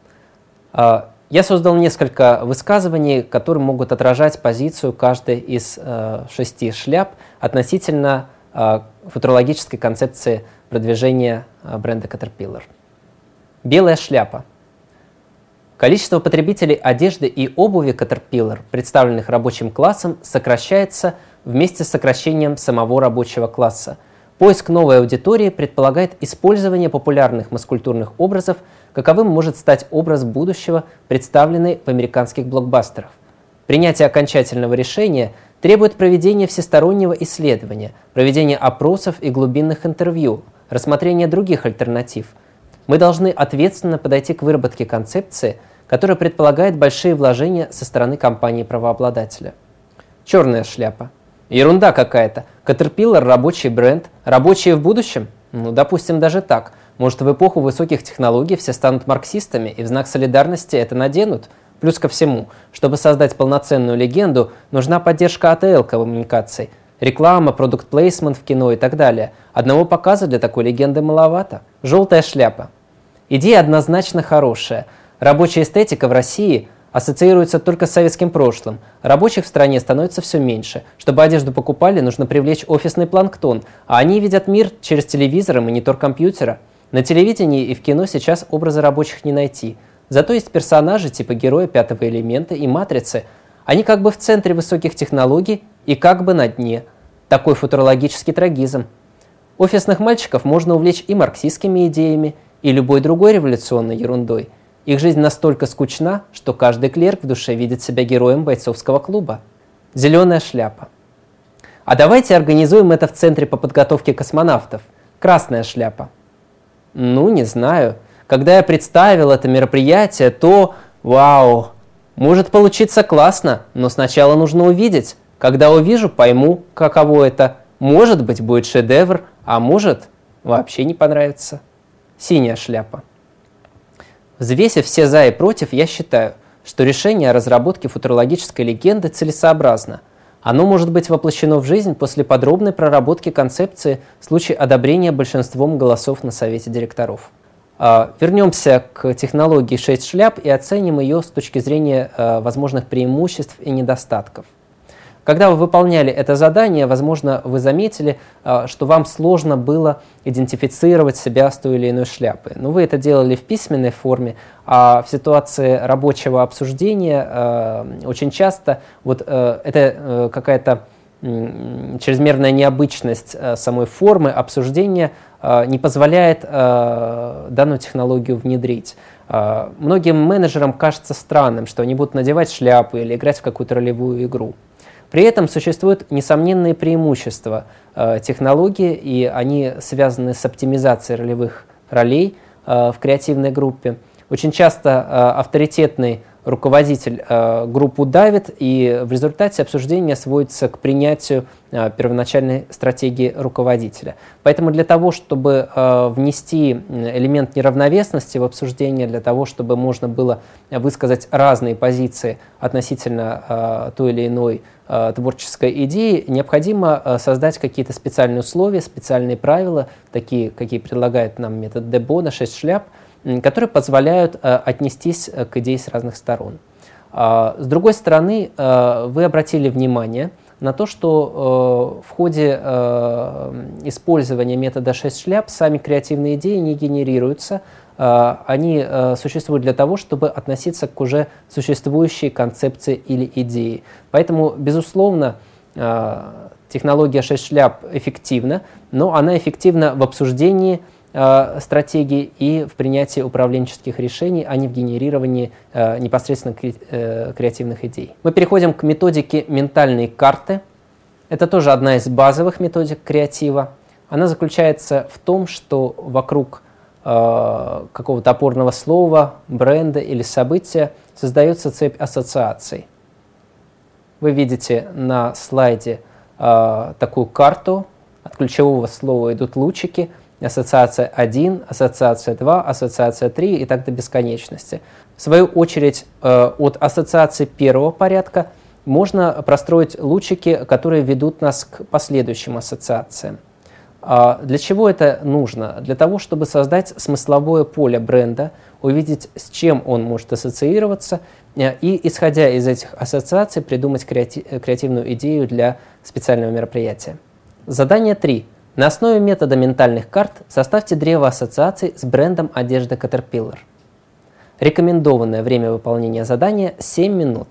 Я создал несколько высказываний, которые могут отражать позицию каждой из шести шляп относительно футурологической концепции продвижения бренда Caterpillar. Белая шляпа. Количество потребителей одежды и обуви Caterpillar, представленных рабочим классом, сокращается вместе с сокращением самого рабочего класса. Поиск новой аудитории предполагает использование популярных маскультурных образов, каковым может стать образ будущего, представленный в американских блокбастерах. Принятие окончательного решения требует проведения всестороннего исследования, проведения опросов и глубинных интервью, рассмотрения других альтернатив. Мы должны ответственно подойти к выработке концепции, которая предполагает большие вложения со стороны компании-правообладателя. Черная шляпа. Ерунда какая-то. Caterpillar – рабочий бренд. Рабочие в будущем? Ну, допустим, даже так. Может, в эпоху высоких технологий все станут марксистами и в знак солидарности это наденут? Плюс ко всему, чтобы создать полноценную легенду, нужна поддержка эй ти эл-коммуникаций. Реклама, продукт-плейсмент в кино и так далее. Одного показа для такой легенды маловато. Желтая шляпа. Идея однозначно хорошая. Рабочая эстетика в России ассоциируется только с советским прошлым. Рабочих в стране становится все меньше. Чтобы одежду покупали, нужно привлечь офисный планктон, а они видят мир через телевизор и монитор компьютера. На телевидении и в кино сейчас образы рабочих не найти. Зато есть персонажи типа героя «Пятого элемента» и «Матрицы». Они как бы в центре высоких технологий и как бы на дне. Такой футурологический трагизм. Офисных мальчиков можно увлечь и марксистскими идеями, и любой другой революционной ерундой. Их жизнь настолько скучна, что каждый клерк в душе видит себя героем бойцовского клуба. Зеленая шляпа. А давайте организуем это в Центре по подготовке космонавтов. Красная шляпа. Ну, не знаю. Когда я представил это мероприятие, то, вау, может получиться классно, но сначала нужно увидеть. Когда увижу, пойму, каково это. Может быть, будет шедевр, а может, вообще не понравится. Синяя шляпа. Взвесив все за и против, я считаю, что решение о разработке футурологической легенды целесообразно. Оно может быть воплощено в жизнь после подробной проработки концепции в случае одобрения большинством голосов на совете директоров. Вернемся к технологии шесть шляп и оценим ее с точки зрения возможных преимуществ и недостатков. Когда вы выполняли это задание, возможно, вы заметили, что вам сложно было идентифицировать себя с той или иной шляпой. Но вы это делали в письменной форме, а в ситуации рабочего обсуждения очень часто вот это какая-то чрезмерная необычность самой формы обсуждения не позволяет данную технологию внедрить. Многим менеджерам кажется странным, что они будут надевать шляпу или играть в какую-то ролевую игру. При этом существуют несомненные преимущества э, технологии, и они связаны с оптимизацией ролевых ролей э, в креативной группе. Очень часто э, авторитетный руководитель э, группу давит, и в результате обсуждение сводится к принятию э, первоначальной стратегии руководителя. Поэтому для того, чтобы э, внести элемент неравновесности в обсуждение, для того, чтобы можно было высказать разные позиции относительно э, той или иной э, творческой идеи, необходимо э, создать какие-то специальные условия, специальные правила, такие, какие предлагает нам метод Дебона, шесть шляп, которые позволяют э, отнестись к идее с разных сторон. А, с другой стороны, э, вы обратили внимание на то, что э, в ходе э, использования метода шесть шляп сами креативные идеи не генерируются, э, они э, существуют для того, чтобы относиться к уже существующей концепции или идее. Поэтому, безусловно, э, технология шесть шляп эффективна, но она эффективна в обсуждении стратегии и в принятии управленческих решений, а не в генерировании э, непосредственно кре э, креативных идей. Мы переходим к методике ментальной карты. Это тоже одна из базовых методик креатива. Она заключается в том, что вокруг э, какого-то опорного слова, бренда или события создается цепь ассоциаций. Вы видите на слайде э, такую карту. От ключевого слова идут лучики. Ассоциация один, ассоциация два, ассоциация три и так до бесконечности. В свою очередь, от ассоциации первого порядка можно простроить лучики, которые ведут нас к последующим ассоциациям. Для чего это нужно? Для того, чтобы создать смысловое поле бренда, увидеть, с чем он может ассоциироваться, и, исходя из этих ассоциаций, придумать креативную идею для специального мероприятия. Задание три. На основе метода ментальных карт составьте древо ассоциаций с брендом одежды Caterpillar. Рекомендованное время выполнения задания – семь минут.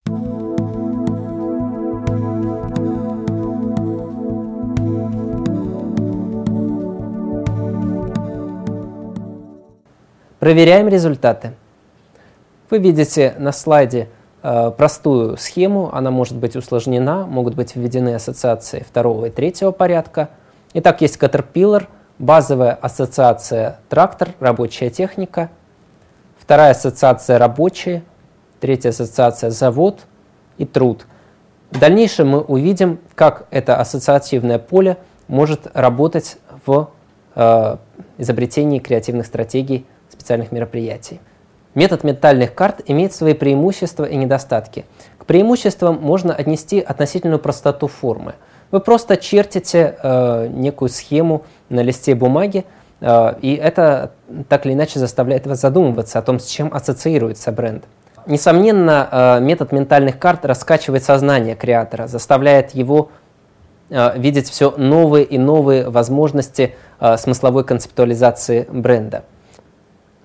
Проверяем результаты. Вы видите на слайде э, простую схему, она может быть усложнена, могут быть введены ассоциации второго и третьего порядка. Итак, есть Caterpillar, базовая ассоциация трактор, рабочая техника, вторая ассоциация рабочие, третья ассоциация завод и труд. В дальнейшем мы увидим, как это ассоциативное поле может работать в э, изобретении креативных стратегий специальных мероприятий. Метод ментальных карт имеет свои преимущества и недостатки. К преимуществам можно отнести относительную простоту формы. Вы просто чертите э, некую схему на листе бумаги, э, и это так или иначе заставляет вас задумываться о том, с чем ассоциируется бренд. Несомненно, э, метод ментальных карт раскачивает сознание креатора, заставляет его э, видеть все новые и новые возможности э, смысловой концептуализации бренда.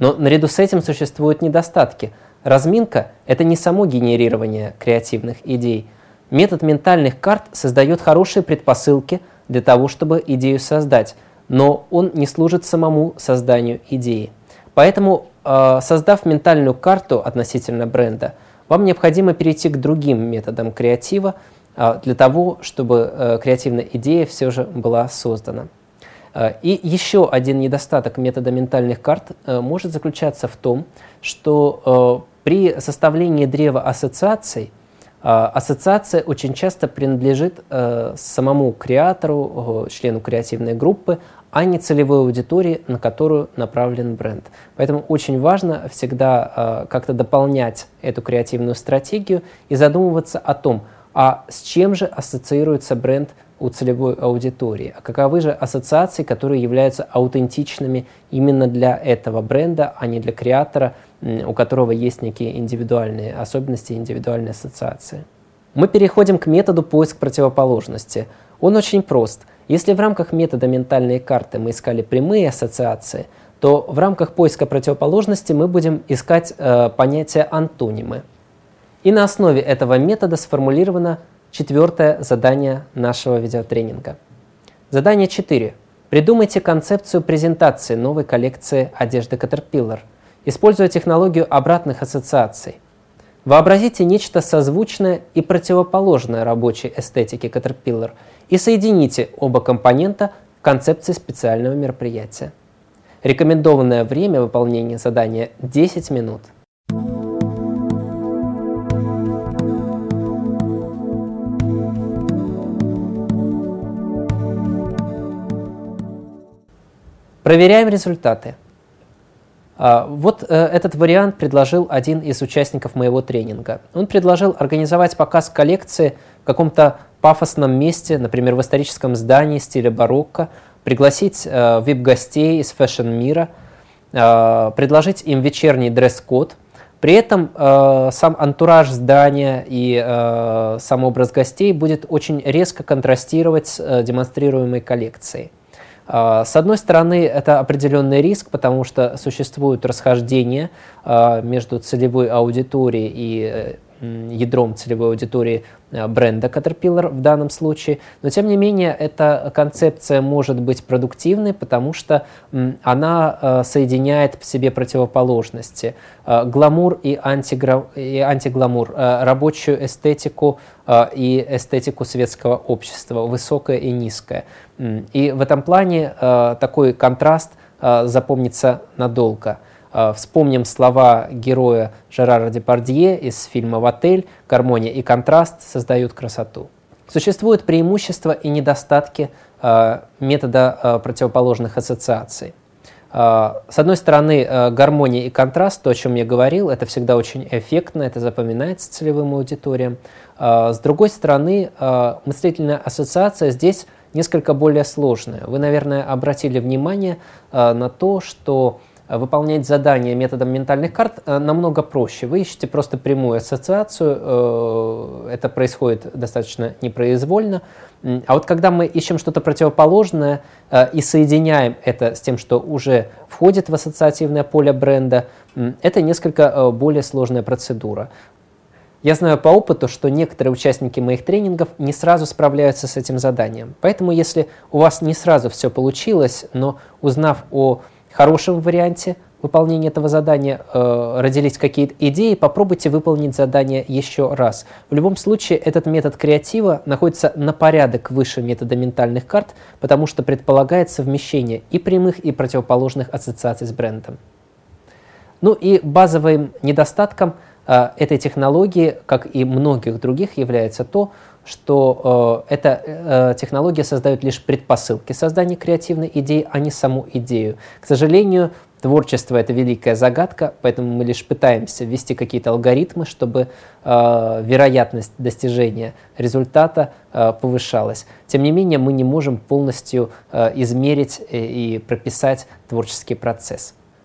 Но наряду с этим существуют недостатки. Разминка – это не само генерирование креативных идей. Метод ментальных карт создает хорошие предпосылки для того, чтобы идею создать, но он не служит самому созданию идеи. Поэтому, э, создав ментальную карту относительно бренда, вам необходимо перейти к другим методам креатива э, для того, чтобы э, креативная идея все же была создана. Э, и еще один недостаток метода ментальных карт э, может заключаться в том, что э, при составлении древа ассоциаций э, ассоциация очень часто принадлежит э, самому креатору, э, члену креативной группы, а не целевой аудитории, на которую направлен бренд. Поэтому очень важно всегда э, как-то дополнять эту креативную стратегию и задумываться о том, а с чем же ассоциируется бренд у целевой аудитории, а каковы же ассоциации, которые являются аутентичными именно для этого бренда, а не для креатора, у которого есть некие индивидуальные особенности, индивидуальные ассоциации. Мы переходим к методу поиск противоположности. Он очень прост. Если в рамках метода ментальной карты мы искали прямые ассоциации, то в рамках поиска противоположности мы будем искать э, понятие антонимы. И на основе этого метода сформулировано четвертое задание нашего видеотренинга. Задание четыре. Придумайте концепцию презентации новой коллекции одежды Caterpillar, используя технологию обратных ассоциаций. Вообразите нечто созвучное и противоположное рабочей эстетике Caterpillar и соедините оба компонента в концепции специального мероприятия. Рекомендованное время выполнения задания – десять минут. Проверяем результаты. Вот этот вариант предложил один из участников моего тренинга. Он предложил организовать показ коллекции в каком-то пафосном месте, например, в историческом здании стиля барокко, пригласить ви ай пи-гостей из фэшн-мира, предложить им вечерний дресс-код. При этом сам антураж здания и сам образ гостей будет очень резко контрастировать с демонстрируемой коллекцией. С одной стороны, это определенный риск, потому что существуют расхождения между целевой аудиторией и ядром целевой аудитории бренда Caterpillar в данном случае, но тем не менее эта концепция может быть продуктивной, потому что она соединяет в себе противоположности: гламур и, антигра... и антигламур, рабочую эстетику и эстетику светского общества, высокое и низкое. И в этом плане такой контраст запомнится надолго. Вспомним слова героя Жерара Депардье из фильма «Отель». Гармония и контраст создают красоту. Существуют преимущества и недостатки метода противоположных ассоциаций. С одной стороны, гармония и контраст, то, о чем я говорил, это всегда очень эффектно, это запоминается целевым аудиториям. С другой стороны, мыслительная ассоциация здесь несколько более сложная. Вы, наверное, обратили внимание на то, что выполнять задания методом ментальных карт намного проще. Вы ищете просто прямую ассоциацию, это происходит достаточно непроизвольно. А вот когда мы ищем что-то противоположное и соединяем это с тем, что уже входит в ассоциативное поле бренда, это несколько более сложная процедура. Я знаю по опыту, что некоторые участники моих тренингов не сразу справляются с этим заданием. Поэтому, если у вас не сразу все получилось, но узнав о хорошем варианте выполнения этого задания, э, родились какие-то идеи, попробуйте выполнить задание еще раз. В любом случае, этот метод креатива находится на порядок выше метода ментальных карт, потому что предполагает совмещение и прямых, и противоположных ассоциаций с брендом. Ну и базовым недостатком э, этой технологии, как и многих других, является то, что э, эта э, технология создает лишь предпосылки создания креативной идеи, а не саму идею. К сожалению, творчество — это великая загадка, поэтому мы лишь пытаемся ввести какие-то алгоритмы, чтобы э, вероятность достижения результата э, повышалась. Тем не менее, мы не можем полностью э, измерить и, и прописать творческий процесс.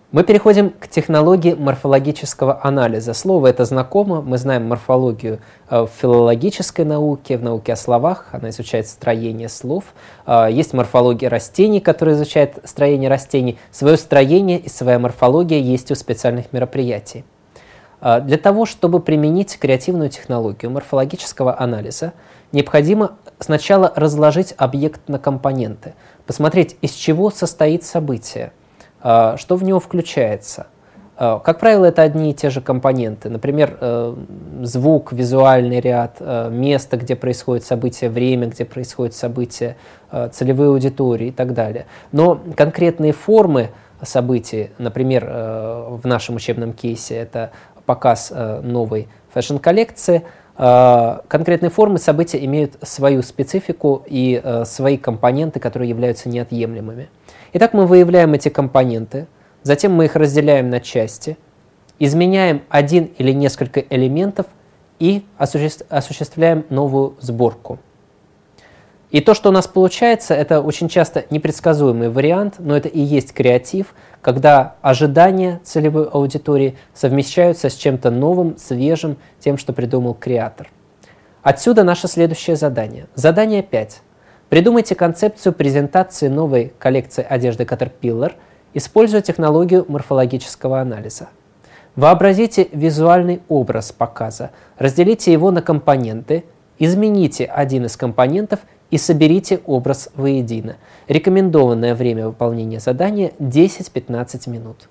Мы переходим к технологии морфологического анализа. Слово это знакомо, мы знаем морфологию в филологической науке, в науке о словах, она изучает строение слов. Есть морфология растений, которая изучает строение растений. Свое строение и своя морфология есть у специальных мероприятий. Для того, чтобы применить креативную технологию морфологического анализа, необходимо сначала разложить объект на компоненты, посмотреть, из чего состоит событие, что в него включается. Как правило, это одни и те же компоненты. Например, звук, визуальный ряд, место, где происходит событие, время, где происходит событие, целевые аудитории и так далее. Но конкретные формы событий, например, в нашем учебном кейсе это показ новой фэшн-коллекции, конкретные формы события имеют свою специфику и свои компоненты, которые являются неотъемлемыми. Итак, мы выявляем эти компоненты, затем мы их разделяем на части, изменяем один или несколько элементов и осуществляем новую сборку. И то, что у нас получается, это очень часто непредсказуемый вариант, но это и есть креатив, когда ожидания целевой аудитории совмещаются с чем-то новым, свежим, тем, что придумал креатор. Отсюда наше следующее задание. Задание пять. Придумайте концепцию презентации новой коллекции одежды Caterpillar, используя технологию морфологического анализа. Вообразите визуальный образ показа, разделите его на компоненты, измените один из компонентов и соберите образ воедино. Рекомендованное время выполнения задания десять-пятнадцать минут.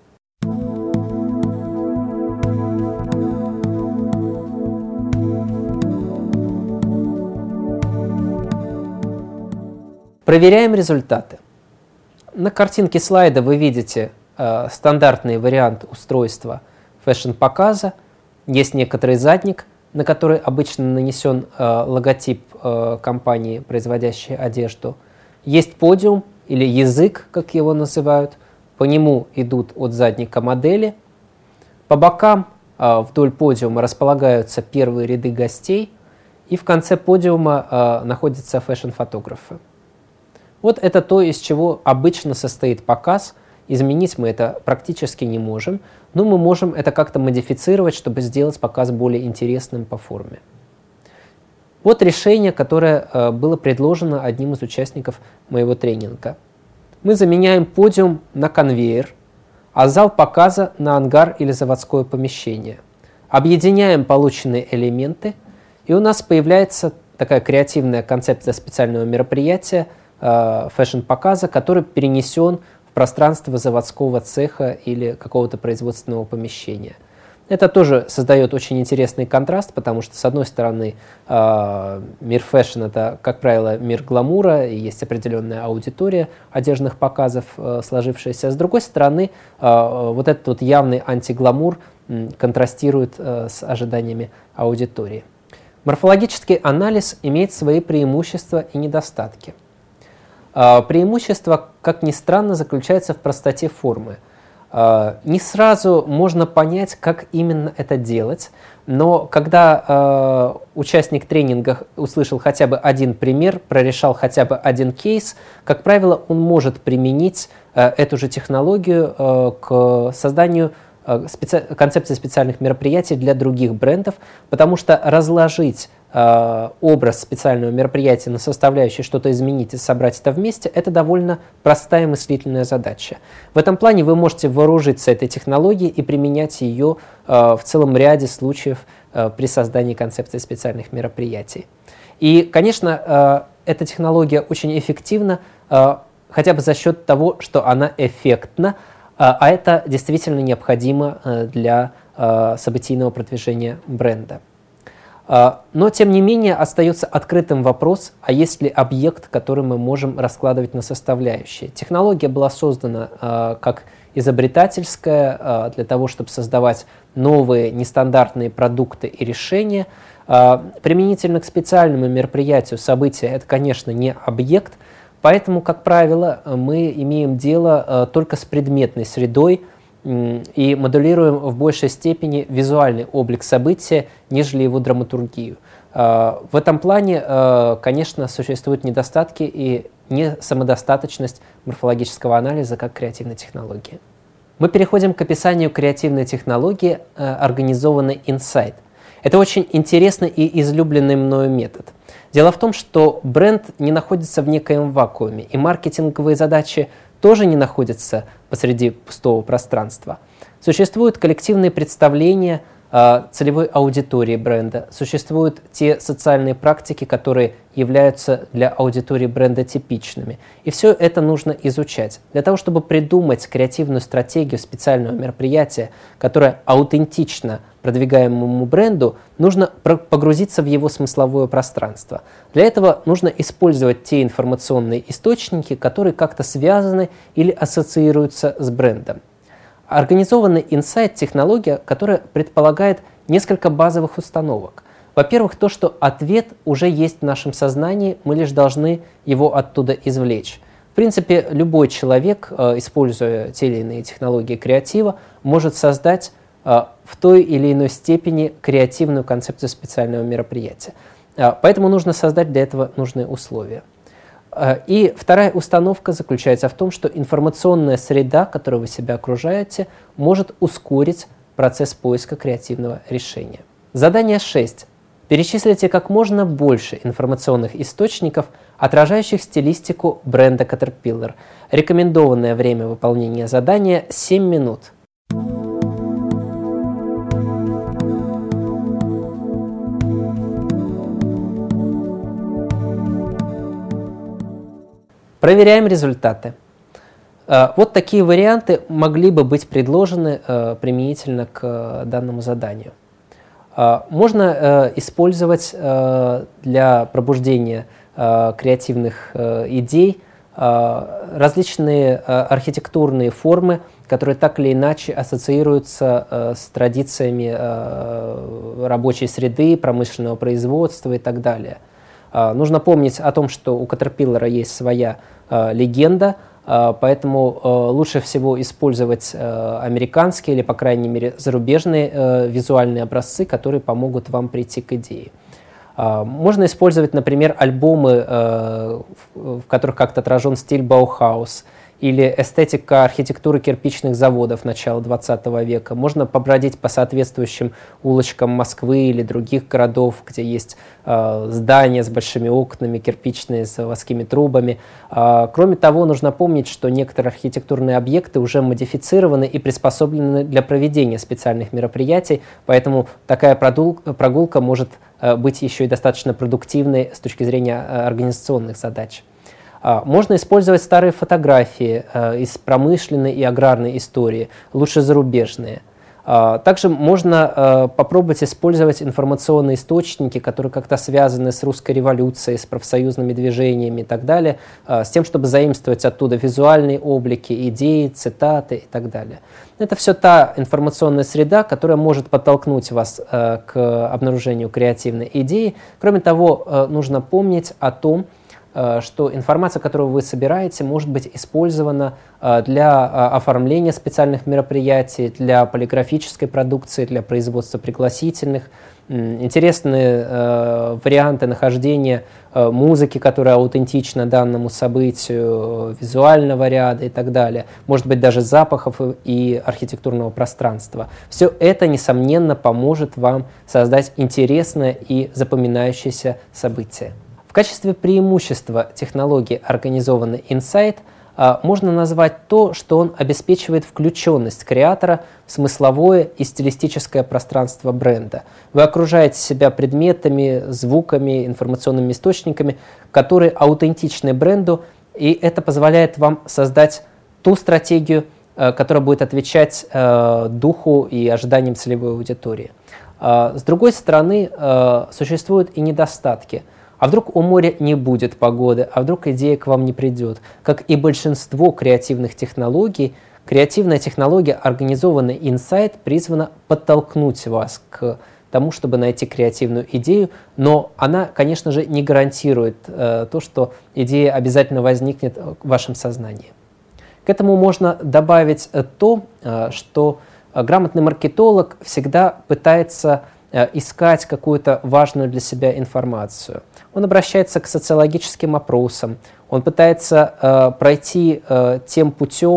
Проверяем результаты. На картинке слайда вы видите э, стандартный вариант устройства фэшн-показа. Есть некоторый задник, на который обычно нанесен э, логотип э, компании, производящей одежду. Есть подиум или язык, как его называют. По нему идут от задника модели. По бокам э, вдоль подиума располагаются первые ряды гостей. И в конце подиума э, находятся фэшн-фотографы. Вот это то, из чего обычно состоит показ. Изменить мы это практически не можем, но мы можем это как-то модифицировать, чтобы сделать показ более интересным по форме. Вот решение, которое э, было предложено одним из участников моего тренинга. Мы заменяем подиум на конвейер, а зал показа на ангар или заводское помещение. Объединяем полученные элементы, и у нас появляется такая креативная концепция специального мероприятия, фэшн-показа, который перенесен в пространство заводского цеха или какого-то производственного помещения. Это тоже создает очень интересный контраст, потому что, с одной стороны, мир фэшн – это, как правило, мир гламура, и есть определенная аудитория одежных показов, сложившаяся. С другой стороны, вот этот вот явный антигламур контрастирует с ожиданиями аудитории. Морфологический анализ имеет свои преимущества и недостатки. Преимущество, как ни странно, заключается в простоте формы. Не сразу можно понять, как именно это делать, но когда участник тренинга услышал хотя бы один пример, прорешал хотя бы один кейс, как правило, он может применить эту же технологию к созданию специ... концепции специальных мероприятий для других брендов, потому что разложить образ специального мероприятия на составляющие, что-то изменить и собрать это вместе, это довольно простая мыслительная задача. В этом плане вы можете вооружиться этой технологией и применять ее в целом ряде случаев при создании концепции специальных мероприятий. И, конечно, эта технология очень эффективна, хотя бы за счет того, что она эффектна, а это действительно необходимо для событийного продвижения бренда. Но, тем не менее, остается открытым вопрос, а есть ли объект, который мы можем раскладывать на составляющие. Технология была создана э, как изобретательская э, для того, чтобы создавать новые нестандартные продукты и решения. Э, применительно к специальному мероприятию события это, конечно, не объект, поэтому, как правило, мы имеем дело э, только с предметной средой, и моделируем в большей степени визуальный облик события, нежели его драматургию. В этом плане, конечно, существуют недостатки и не самодостаточность морфологического анализа как креативной технологии. мы переходим к описанию креативной технологии, организованной инсайт. Это очень интересный и излюбленный мною метод. Дело в том, что бренд не находится в некоем вакууме, и маркетинговые задачи тоже не находятся посреди пустого пространства. Существуют коллективные представления э, целевой аудитории бренда, существуют те социальные практики, которые являются для аудитории бренда типичными. И все это нужно изучать. Для того, чтобы придумать креативную стратегию специального мероприятия, которая аутентична продвигаемому бренду, нужно погрузиться в его смысловое пространство. Для этого нужно использовать те информационные источники, которые как-то связаны или ассоциируются с брендом. Организованный инсайт – технология, которая предполагает несколько базовых установок. Во-первых, то, что ответ уже есть в нашем сознании, мы лишь должны его оттуда извлечь. В принципе, любой человек, используя те или иные технологии креатива, может создать в той или иной степени креативную концепцию специального мероприятия. Поэтому нужно создать для этого нужные условия. И вторая установка заключается в том, что информационная среда, которой вы себя окружаете, может ускорить процесс поиска креативного решения. Задание шесть. Перечислите как можно больше информационных источников, отражающих стилистику бренда Caterpillar. Рекомендованное время выполнения задания – семь минут. Проверяем результаты. Вот такие варианты могли бы быть предложены применительно к данному заданию. Можно использовать для пробуждения креативных идей различные архитектурные формы, которые так или иначе ассоциируются с традициями рабочей среды, промышленного производства и так далее. Нужно помнить о том, что у Caterpillar есть своя э, легенда, э, поэтому э, лучше всего использовать э, американские или, по крайней мере, зарубежные э, визуальные образцы, которые помогут вам прийти к идее. Э, можно использовать, например, альбомы, э, в, в которых как-то отражен стиль Баухаус, или эстетика архитектуры кирпичных заводов начала двадцатого века. Можно побродить по соответствующим улочкам Москвы или других городов, где есть э, здания с большими окнами, кирпичные с заводскими трубами. Э, кроме того, нужно помнить, что некоторые архитектурные объекты уже модифицированы и приспособлены для проведения специальных мероприятий, поэтому такая прогулка может э, быть еще и достаточно продуктивной с точки зрения э, организационных задач. Можно использовать старые фотографии из промышленной и аграрной истории, лучше зарубежные. Также можно попробовать использовать информационные источники, которые как-то связаны с русской революцией, с профсоюзными движениями и так далее, с тем, чтобы заимствовать оттуда визуальные облики, идеи, цитаты и так далее. Это все та информационная среда, которая может подтолкнуть вас к обнаружению креативной идеи. Кроме того, нужно помнить о том, что информация, которую вы собираете, может быть использована для оформления специальных мероприятий, для полиграфической продукции, для производства пригласительных. Интересные варианты нахождения музыки, которая аутентична данному событию, визуального ряда и так далее. Может быть, даже запахов и архитектурного пространства. Все это, несомненно, поможет вам создать интересное и запоминающееся событие. В качестве преимущества технологии организованный инсайт можно назвать то, что он обеспечивает включенность креатора в смысловое и стилистическое пространство бренда. Вы окружаете себя предметами, звуками, информационными источниками, которые аутентичны бренду, и это позволяет вам создать ту стратегию, которая будет отвечать духу и ожиданиям целевой аудитории. С другой стороны, существуют и недостатки. А вдруг у моря не будет погоды, а вдруг идея к вам не придет. Как и большинство креативных технологий, креативная технология, организованный инсайт, призвана подтолкнуть вас к тому, чтобы найти креативную идею, но она, конечно же, не гарантирует э, то, что идея обязательно возникнет в вашем сознании. К этому можно добавить то, э, что грамотный маркетолог всегда пытается искать какую-то важную для себя информацию. Он обращается к социологическим опросам, он пытается э, пройти э, тем путем,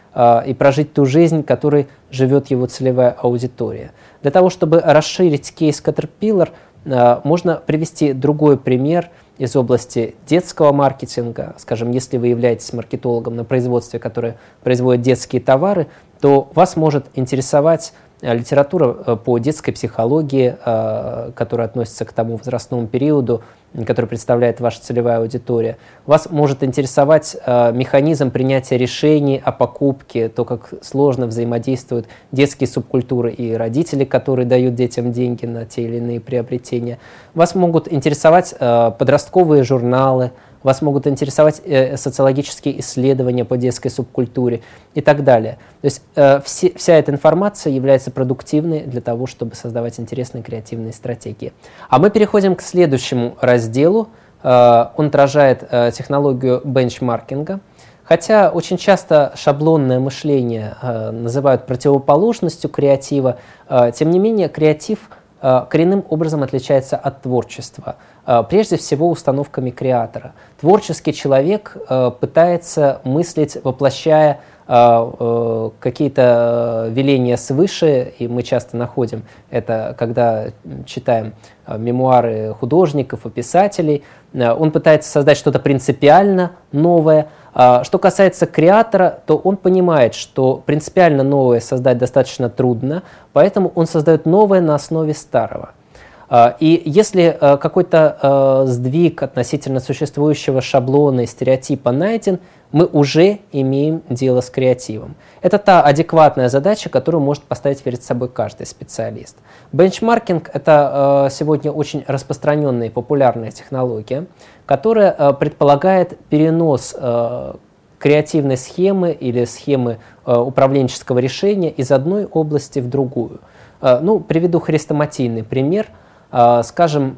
и прожить ту жизнь, которой живет его целевая аудитория. Для того, чтобы расширить кейс Caterpillar, можно привести другой пример из области детского маркетинга. Скажем, если вы являетесь маркетологом на производстве, которое производит детские товары, то вас может интересовать литература по детской психологии, которая относится к тому возрастному периоду, который представляет ваша целевая аудитория. Вас может интересовать механизм принятия решений о покупке, то, как сложно взаимодействуют детские субкультуры и родители, которые дают детям деньги на те или иные приобретения. Вас могут интересовать подростковые журналы, вас могут интересовать э, социологические исследования по детской субкультуре и так далее. То есть э, все, вся эта информация является продуктивной для того, чтобы создавать интересные креативные стратегии. А мы переходим к следующему разделу. Э, он отражает э, технологию бенчмаркинга. Хотя очень часто шаблонное мышление э, называют противоположностью креатива, э, тем не менее креатив э, коренным образом отличается от творчества. Прежде всего установками креатора. Творческий человек э, пытается мыслить, воплощая э, э, какие-то веления свыше, и мы часто находим это, когда читаем э, мемуары художников и писателей. Э, он пытается создать что-то принципиально новое. Э, что касается креатора, то он понимает, что принципиально новое создать достаточно трудно, поэтому он создает новое на основе старого. И если какой-то сдвиг относительно существующего шаблона и стереотипа найден, мы уже имеем дело с креативом. Это та адекватная задача, которую может поставить перед собой каждый специалист. Бенчмаркинг – это сегодня очень распространенная и популярная технология, которая предполагает перенос креативной схемы или схемы управленческого решения из одной области в другую. Ну, приведу хрестоматийный пример. Скажем,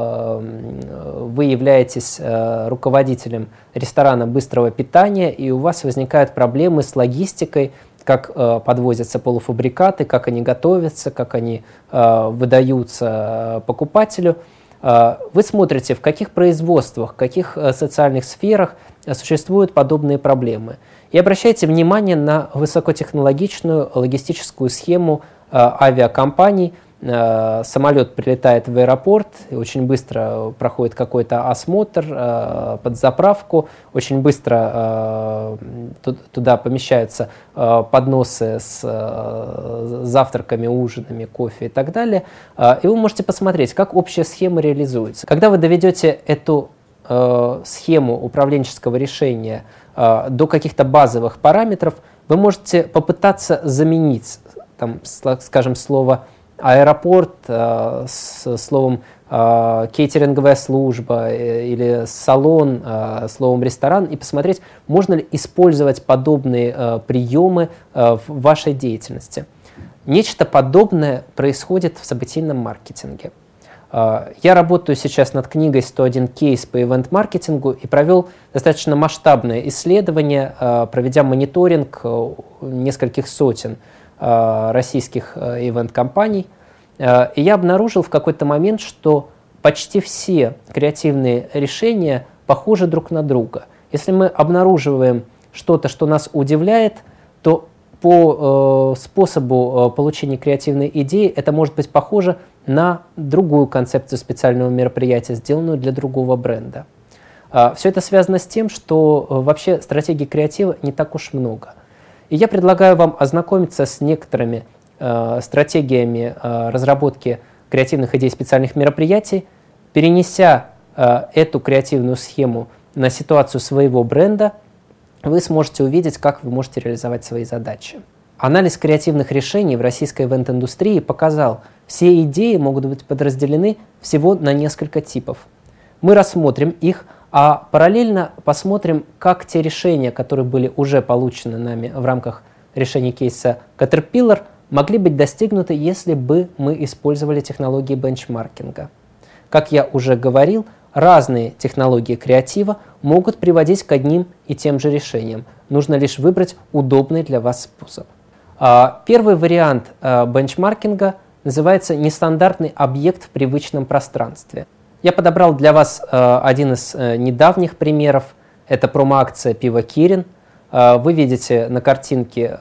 вы являетесь руководителем ресторана быстрого питания, и у вас возникают проблемы с логистикой, как подвозятся полуфабрикаты, как они готовятся, как они выдаются покупателю. Вы смотрите, в каких производствах, в каких социальных сферах существуют подобные проблемы. И обращайте внимание на высокотехнологичную логистическую схему авиакомпаний. Самолет прилетает в аэропорт, и очень быстро проходит какой-то осмотр, э, подзаправку, очень быстро э, туда помещаются э, подносы с э, завтраками, ужинами, кофе и так далее. Э, и вы можете посмотреть, как общая схема реализуется. Когда вы доведете эту э, схему управленческого решения э, до каких-то базовых параметров, вы можете попытаться заменить, там, скажем, слово аэропорт э, с словом э, кейтеринговая служба э, или салон э, словом ресторан и посмотреть, можно ли использовать подобные э, приемы э, в вашей деятельности. Нечто подобное происходит в событийном маркетинге. Э, я работаю сейчас над книгой «сто один кейс по ивент-маркетингу» и провел достаточно масштабное исследование, э, проведя мониторинг э, нескольких сотен российских ивент-компаний. И я обнаружил в какой-то момент, что почти все креативные решения похожи друг на друга. Если мы обнаруживаем что-то, что нас удивляет, то по э, способу э, получения креативной идеи это может быть похоже на другую концепцию специального мероприятия, сделанную для другого бренда. Э, все это связано с тем, что э, вообще стратегий креатива не так уж много. И я предлагаю вам ознакомиться с некоторыми э, стратегиями э, разработки креативных идей специальных мероприятий, перенеся э, эту креативную схему на ситуацию своего бренда, вы сможете увидеть, как вы можете реализовать свои задачи. Анализ креативных решений в российской ивент-индустрии показал, все идеи могут быть подразделены всего на несколько типов. Мы рассмотрим их, а параллельно посмотрим, как те решения, которые были уже получены нами в рамках решения кейса Caterpillar, могли быть достигнуты, если бы мы использовали технологии бенчмаркинга. Как я уже говорил, разные технологии креатива могут приводить к одним и тем же решениям. Нужно лишь выбрать удобный для вас способ. Первый вариант бенчмаркинга называется «нестандартный объект в привычном пространстве». Я подобрал для вас э, один из э, недавних примеров. Это промо-акция пива «Кирин». Вы видите на картинке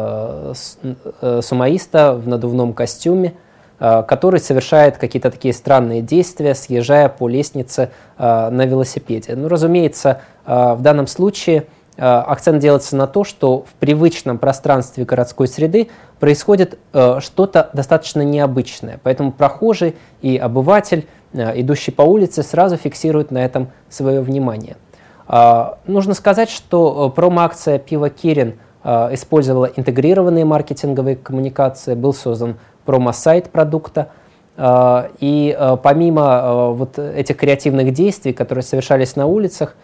сумоиста в надувном костюме, который совершает какие-то такие странные действия, съезжая по лестнице на велосипеде. Ну, разумеется, в данном случае акцент делается на то, что в привычном пространстве городской среды происходит что-то достаточно необычное. Поэтому прохожий и обыватель, идущий по улице, сразу фиксируют на этом свое внимание. Нужно сказать, что промо-акция «Пиво Кирин» использовала интегрированные маркетинговые коммуникации, был создан промо-сайт продукта. И помимо вот этих креативных действий, которые совершались на улицах,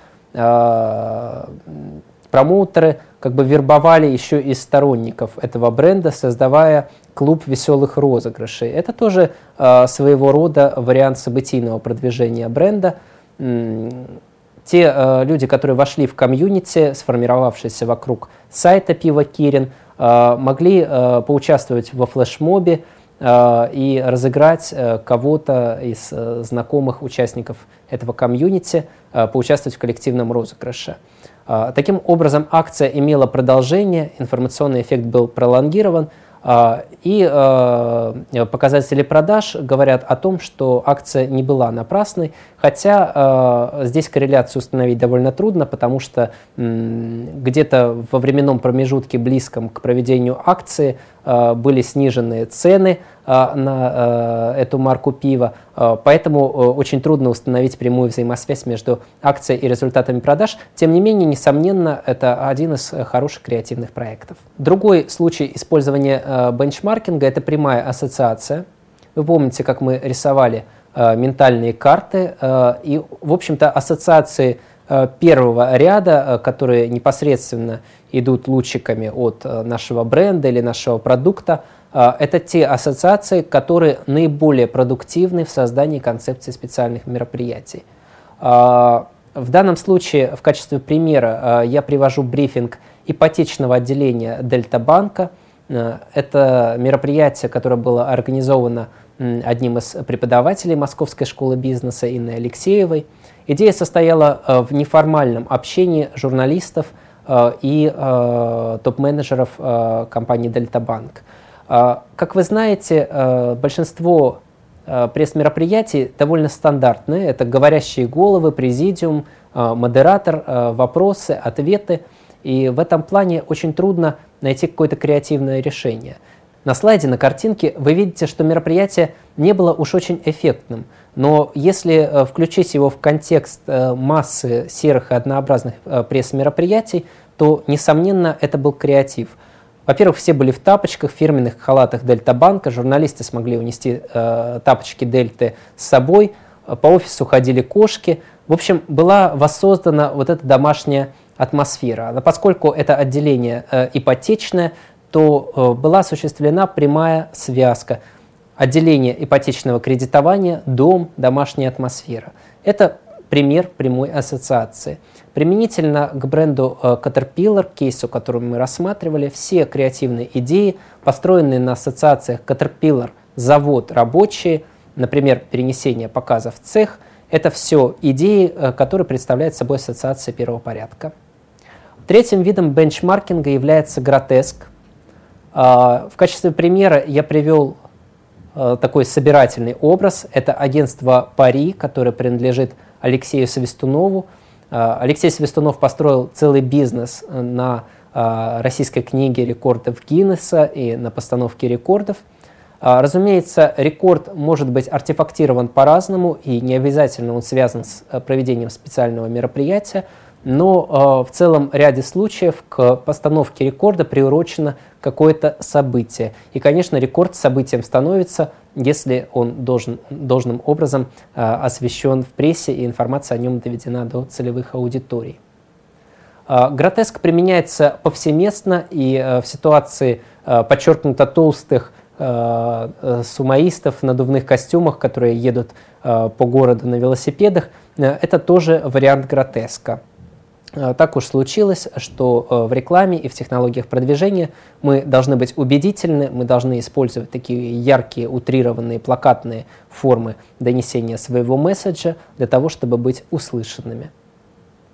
промоутеры как бы вербовали еще и сторонников этого бренда, создавая клуб веселых розыгрышей. Это тоже своего рода вариант событийного продвижения бренда. Те э, люди, которые вошли в комьюнити, сформировавшиеся вокруг сайта «Пиво Кирин», э, могли э, поучаствовать во флешмобе э, и разыграть э, кого-то из э, знакомых участников этого комьюнити, э, поучаствовать в коллективном розыгрыше. Э, таким образом, акция имела продолжение, информационный эффект был пролонгирован, э, и э, показатели продаж говорят о том, что акция не была напрасной, хотя э, здесь корреляцию установить довольно трудно, потому что э, где-то во временном промежутке, близком к проведению акции, э, были снижены цены э, на э, эту марку пива, э, поэтому э, очень трудно установить прямую взаимосвязь между акцией и результатами продаж. Тем не менее, несомненно, это один из хороших креативных проектов. Другой случай использования э, бенчмаркинга – это прямая ассоциация. Вы помните, как мы рисовали ментальные карты, и, в общем-то, ассоциации первого ряда, которые непосредственно идут лучиками от нашего бренда или нашего продукта, это те ассоциации, которые наиболее продуктивны в создании концепции специальных мероприятий. В данном случае, в качестве примера, я привожу брифинг ипотечного отделения Дельта-банка. Это мероприятие, которое было организовано одним из преподавателей Московской школы бизнеса Инной Алексеевой. Идея состояла в неформальном общении журналистов и топ-менеджеров компании «Дельта-банк». Как вы знаете, большинство пресс-мероприятий довольно стандартные. Это говорящие головы, президиум, модератор, вопросы, ответы. И в этом плане очень трудно найти какое-то креативное решение. На слайде, на картинке вы видите, что мероприятие не было уж очень эффектным, но если включить его в контекст массы серых и однообразных пресс-мероприятий, то, несомненно, это был креатив. Во-первых, все были в тапочках, в фирменных халатах Дельта-банка, журналисты смогли унести э, тапочки Дельты с собой, по офису ходили кошки. В общем, была воссоздана вот эта домашняя атмосфера. Но поскольку это отделение э, ипотечное, то э, была осуществлена прямая связка. Отделение ипотечного кредитования, дом, домашняя атмосфера. Это пример прямой ассоциации. Применительно к бренду э, Caterpillar, кейсу, который мы рассматривали, все креативные идеи, построенные на ассоциациях Caterpillar, завод, рабочие, например, перенесение показа в цех, это все идеи, э, которые представляют собой ассоциации первого порядка. Третьим видом бенчмаркинга является гротеск. Э, в качестве примера я привел э, такой собирательный образ. Это агентство «Пари», которое принадлежит Алексею Свистунову. Алексей Свистунов построил целый бизнес на российской книге рекордов Гиннесса и на постановке рекордов. Разумеется, рекорд может быть артефактирован по-разному, и не обязательно он связан с проведением специального мероприятия, но в целом ряде случаев к постановке рекорда приурочено какое-то событие. И, конечно, рекорд событием становится, если он должен, должным образом э, освещен в прессе и информация о нем доведена до целевых аудиторий. Э, гротеск применяется повсеместно, и э, в ситуации э, подчеркнуто толстых э, э, сумоистов в надувных костюмах, которые едут э, по городу на велосипедах, э, это тоже вариант гротеска. Так уж случилось, что в рекламе и в технологиях продвижения мы должны быть убедительны, мы должны использовать такие яркие, утрированные, плакатные формы донесения своего месседжа для того, чтобы быть услышанными.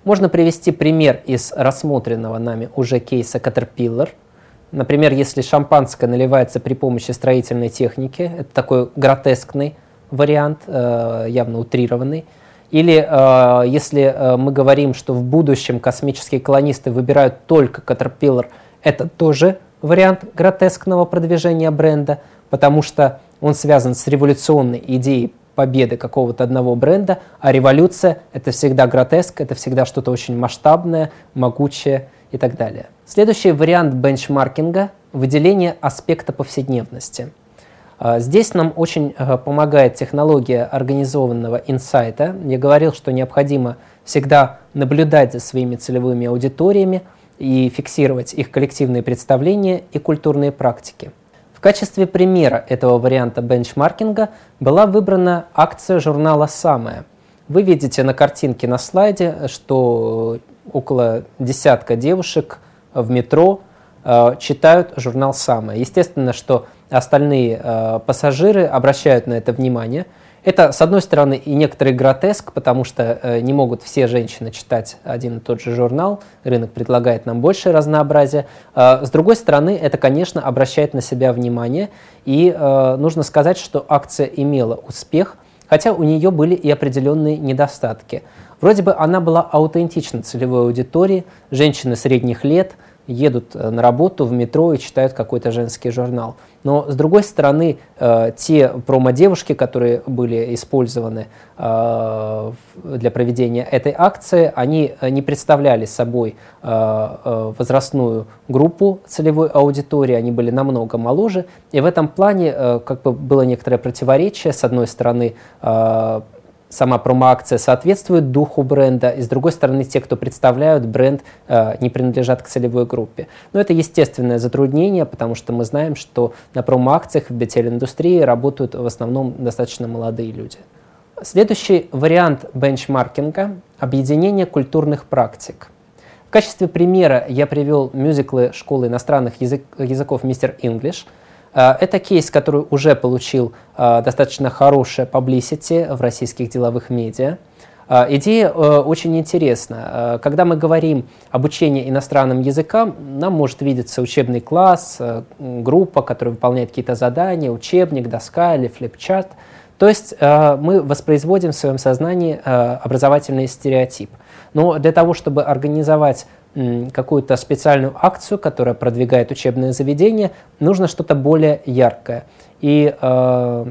Можно привести пример из рассмотренного нами уже кейса Caterpillar. Например, если шампанское наливается при помощи строительной техники, это такой гротескный вариант, явно утрированный. Или э, если э, мы говорим, что в будущем космические колонисты выбирают только Caterpillar, это тоже вариант гротескного продвижения бренда, потому что он связан с революционной идеей победы какого-то одного бренда, а революция — это всегда гротеск, это всегда что-то очень масштабное, могучее и так далее. Следующий вариант бенчмаркинга — выделение аспекта повседневности. Здесь нам очень помогает технология организованного инсайта. Я говорил, что необходимо всегда наблюдать за своими целевыми аудиториями и фиксировать их коллективные представления и культурные практики. В качестве примера этого варианта бенчмаркинга была выбрана акция журнала «Самое». Вы видите на картинке на слайде, что около десятка девушек в метро э, читают журнал «Самое». Естественно, что остальные э, пассажиры обращают на это внимание. Это, с одной стороны, и некоторый гротеск, потому что э, не могут все женщины читать один и тот же журнал, рынок предлагает нам большее разнообразие. Э, с другой стороны, это, конечно, обращает на себя внимание, и э, нужно сказать, что акция имела успех, хотя у нее были и определенные недостатки. Вроде бы она была аутентична целевой аудитории, женщины средних лет едут на работу в метро и читают какой-то женский журнал. Но, с другой стороны, э, те промо-девушки, которые были использованы э, для проведения этой акции, они не представляли собой э, э, возрастную группу целевой аудитории, они были намного моложе. И в этом плане э, как бы было некоторое противоречие. С одной стороны, э, сама промо-акция соответствует духу бренда, и с другой стороны, те, кто представляют бренд, э, не принадлежат к целевой группе. Но это естественное затруднение, потому что мы знаем, что на промо-акциях в бьюти-индустрии работают в основном достаточно молодые люди. Следующий вариант бенчмаркинга – объединение культурных практик. В качестве примера я привел мюзиклы школы иностранных язык, языков мистер English. Это кейс, который уже получил uh, достаточно хорошее publicity в российских деловых медиа. Uh, идея uh, очень интересна. Uh, когда мы говорим об учении иностранным языкам, нам может видеться учебный класс, uh, группа, которая выполняет какие-то задания, учебник, доска или флипчарт. То есть uh, мы воспроизводим в своем сознании uh, образовательный стереотип. Но для того, чтобы организовать какую-то специальную акцию, которая продвигает учебное заведение, нужно что-то более яркое. И э,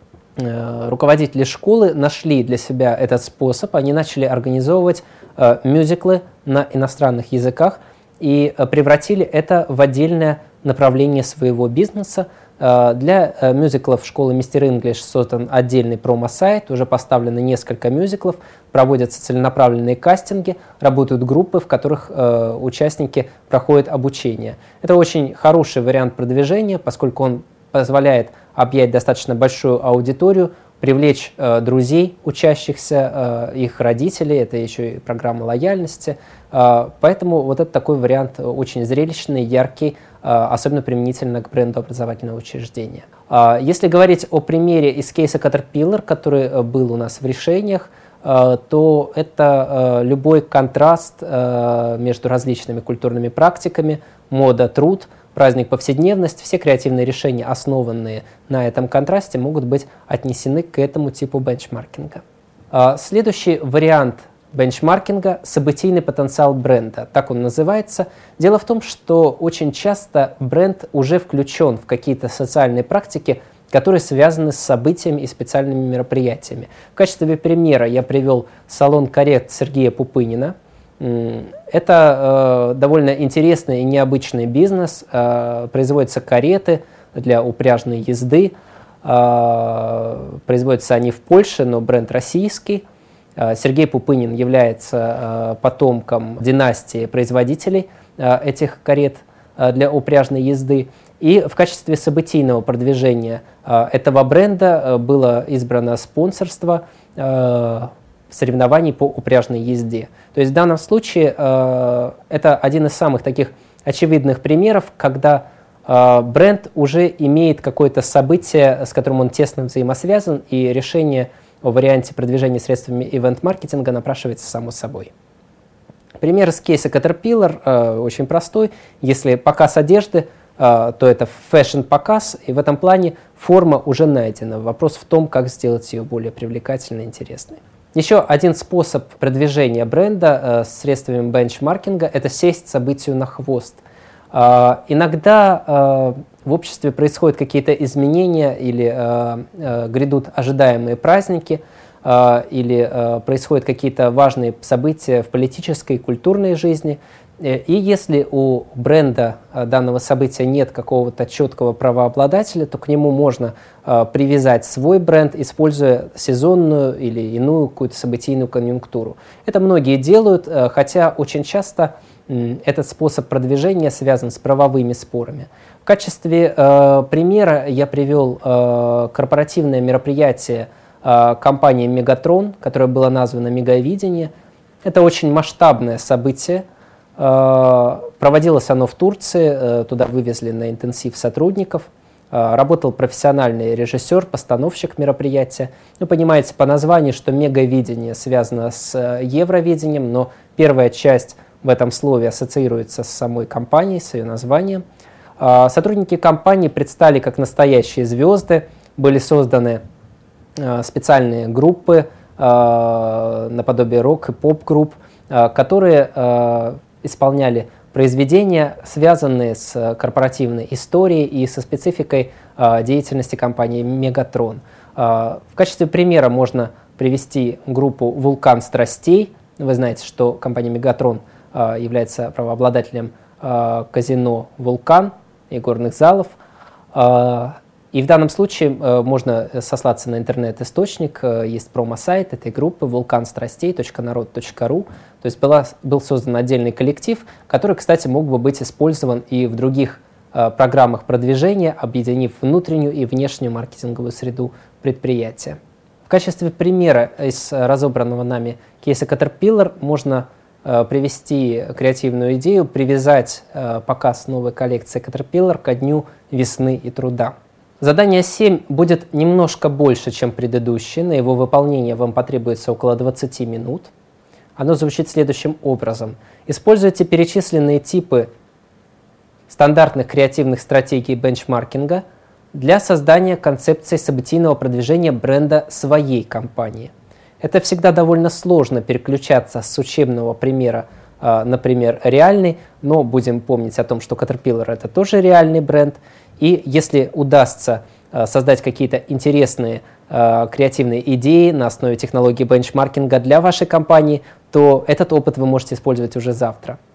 э, руководители школы нашли для себя этот способ, они начали организовывать э, мюзиклы на иностранных языках и э, превратили это в отдельное направление своего бизнеса. Для мюзиклов школы мистер English создан отдельный промо-сайт, уже поставлено несколько мюзиклов, проводятся целенаправленные кастинги, работают группы, в которых э, участники проходят обучение. Это очень хороший вариант продвижения, поскольку он позволяет объять достаточно большую аудиторию, привлечь э, друзей учащихся, э, их родителей, это еще и программа лояльности. Э, поэтому вот это такой вариант очень зрелищный, яркий, э, особенно применительно к бренду образовательного учреждения. Э, если говорить о примере из кейса Caterpillar, который э, был у нас в решениях, э, то это э, любой контраст э, между различными культурными практиками, мода, труд, праздник, повседневность, все креативные решения, основанные на этом контрасте, могут быть отнесены к этому типу бенчмаркинга. Следующий вариант бенчмаркинга – событийный потенциал бренда. Так он называется. Дело в том, что очень часто бренд уже включен в какие-то социальные практики, которые связаны с событиями и специальными мероприятиями. В качестве примера я привел салон карет Сергея Пупынина. Это э, довольно интересный и необычный бизнес. Э, производятся кареты для упряжной езды. Э, производятся они в Польше, но бренд российский. Э, Сергей Пупынин является э, потомком династии производителей э, этих карет э, для упряжной езды. И в качестве событийного продвижения э, этого бренда э, было избрано спонсорство э, соревнований по упряжной езде. То есть в данном случае э, это один из самых таких очевидных примеров, когда э, бренд уже имеет какое-то событие, с которым он тесно взаимосвязан, и решение о варианте продвижения средствами ивент-маркетинга напрашивается само собой. Пример из кейса Caterpillar очень простой. Если показ одежды, то это фэшн-показ, и в этом плане форма уже найдена. Вопрос в том, как сделать ее более привлекательной и интересной. Еще один способ продвижения бренда с средствами бенчмаркинга – это сесть событию на хвост. Иногда в обществе происходят какие-то изменения или грядут ожидаемые праздники, или происходят какие-то важные события в политической и культурной жизни. И если у бренда данного события нет какого-то четкого правообладателя, то к нему можно привязать свой бренд, используя сезонную или иную какую-то событийную конъюнктуру. Это многие делают, хотя очень часто этот способ продвижения связан с правовыми спорами. В качестве э, примера я привел э, корпоративное мероприятие э, компании Мегатрон, которое было названо «Мегавидение». Это очень масштабное событие. Э, проводилось оно в Турции, э, туда вывезли на интенсив сотрудников. Э, работал профессиональный режиссер, постановщик мероприятия. Вы понимаете по названию, что «Мегавидение» связано с э, Евровидением, но первая часть в этом слове ассоциируется с самой компанией, с ее названием. Сотрудники компании предстали как настоящие звезды, были созданы специальные группы наподобие рок- и поп-групп, которые исполняли произведения, связанные с корпоративной историей и со спецификой деятельности компании «Мегатрон». В качестве примера можно привести группу «Вулкан страстей». Вы знаете, что компания «Мегатрон» является правообладателем казино «Вулкан» и горных залов. И в данном случае можно сослаться на интернет-источник, есть промо-сайт этой группы вулкан страстей точка народ точка ру. То есть была, был создан отдельный коллектив, который, кстати, мог бы быть использован и в других программах продвижения, объединив внутреннюю и внешнюю маркетинговую среду предприятия. В качестве примера из разобранного нами кейса Caterpillar можно привести креативную идею, привязать показ новой коллекции Caterpillar ко дню весны и труда. Задание семь будет немножко больше, чем предыдущее. На его выполнение вам потребуется около двадцати минут. Оно звучит следующим образом. Используйте перечисленные типы стандартных креативных стратегий бенчмаркинга для создания концепции событийного продвижения бренда своей компании. Это всегда довольно сложно переключаться с учебного примера, например, реальный, но будем помнить о том, что Caterpillar – это тоже реальный бренд. И если удастся создать какие-то интересные креативные идеи на основе технологии бенчмаркинга для вашей компании, то этот опыт вы можете использовать уже завтра.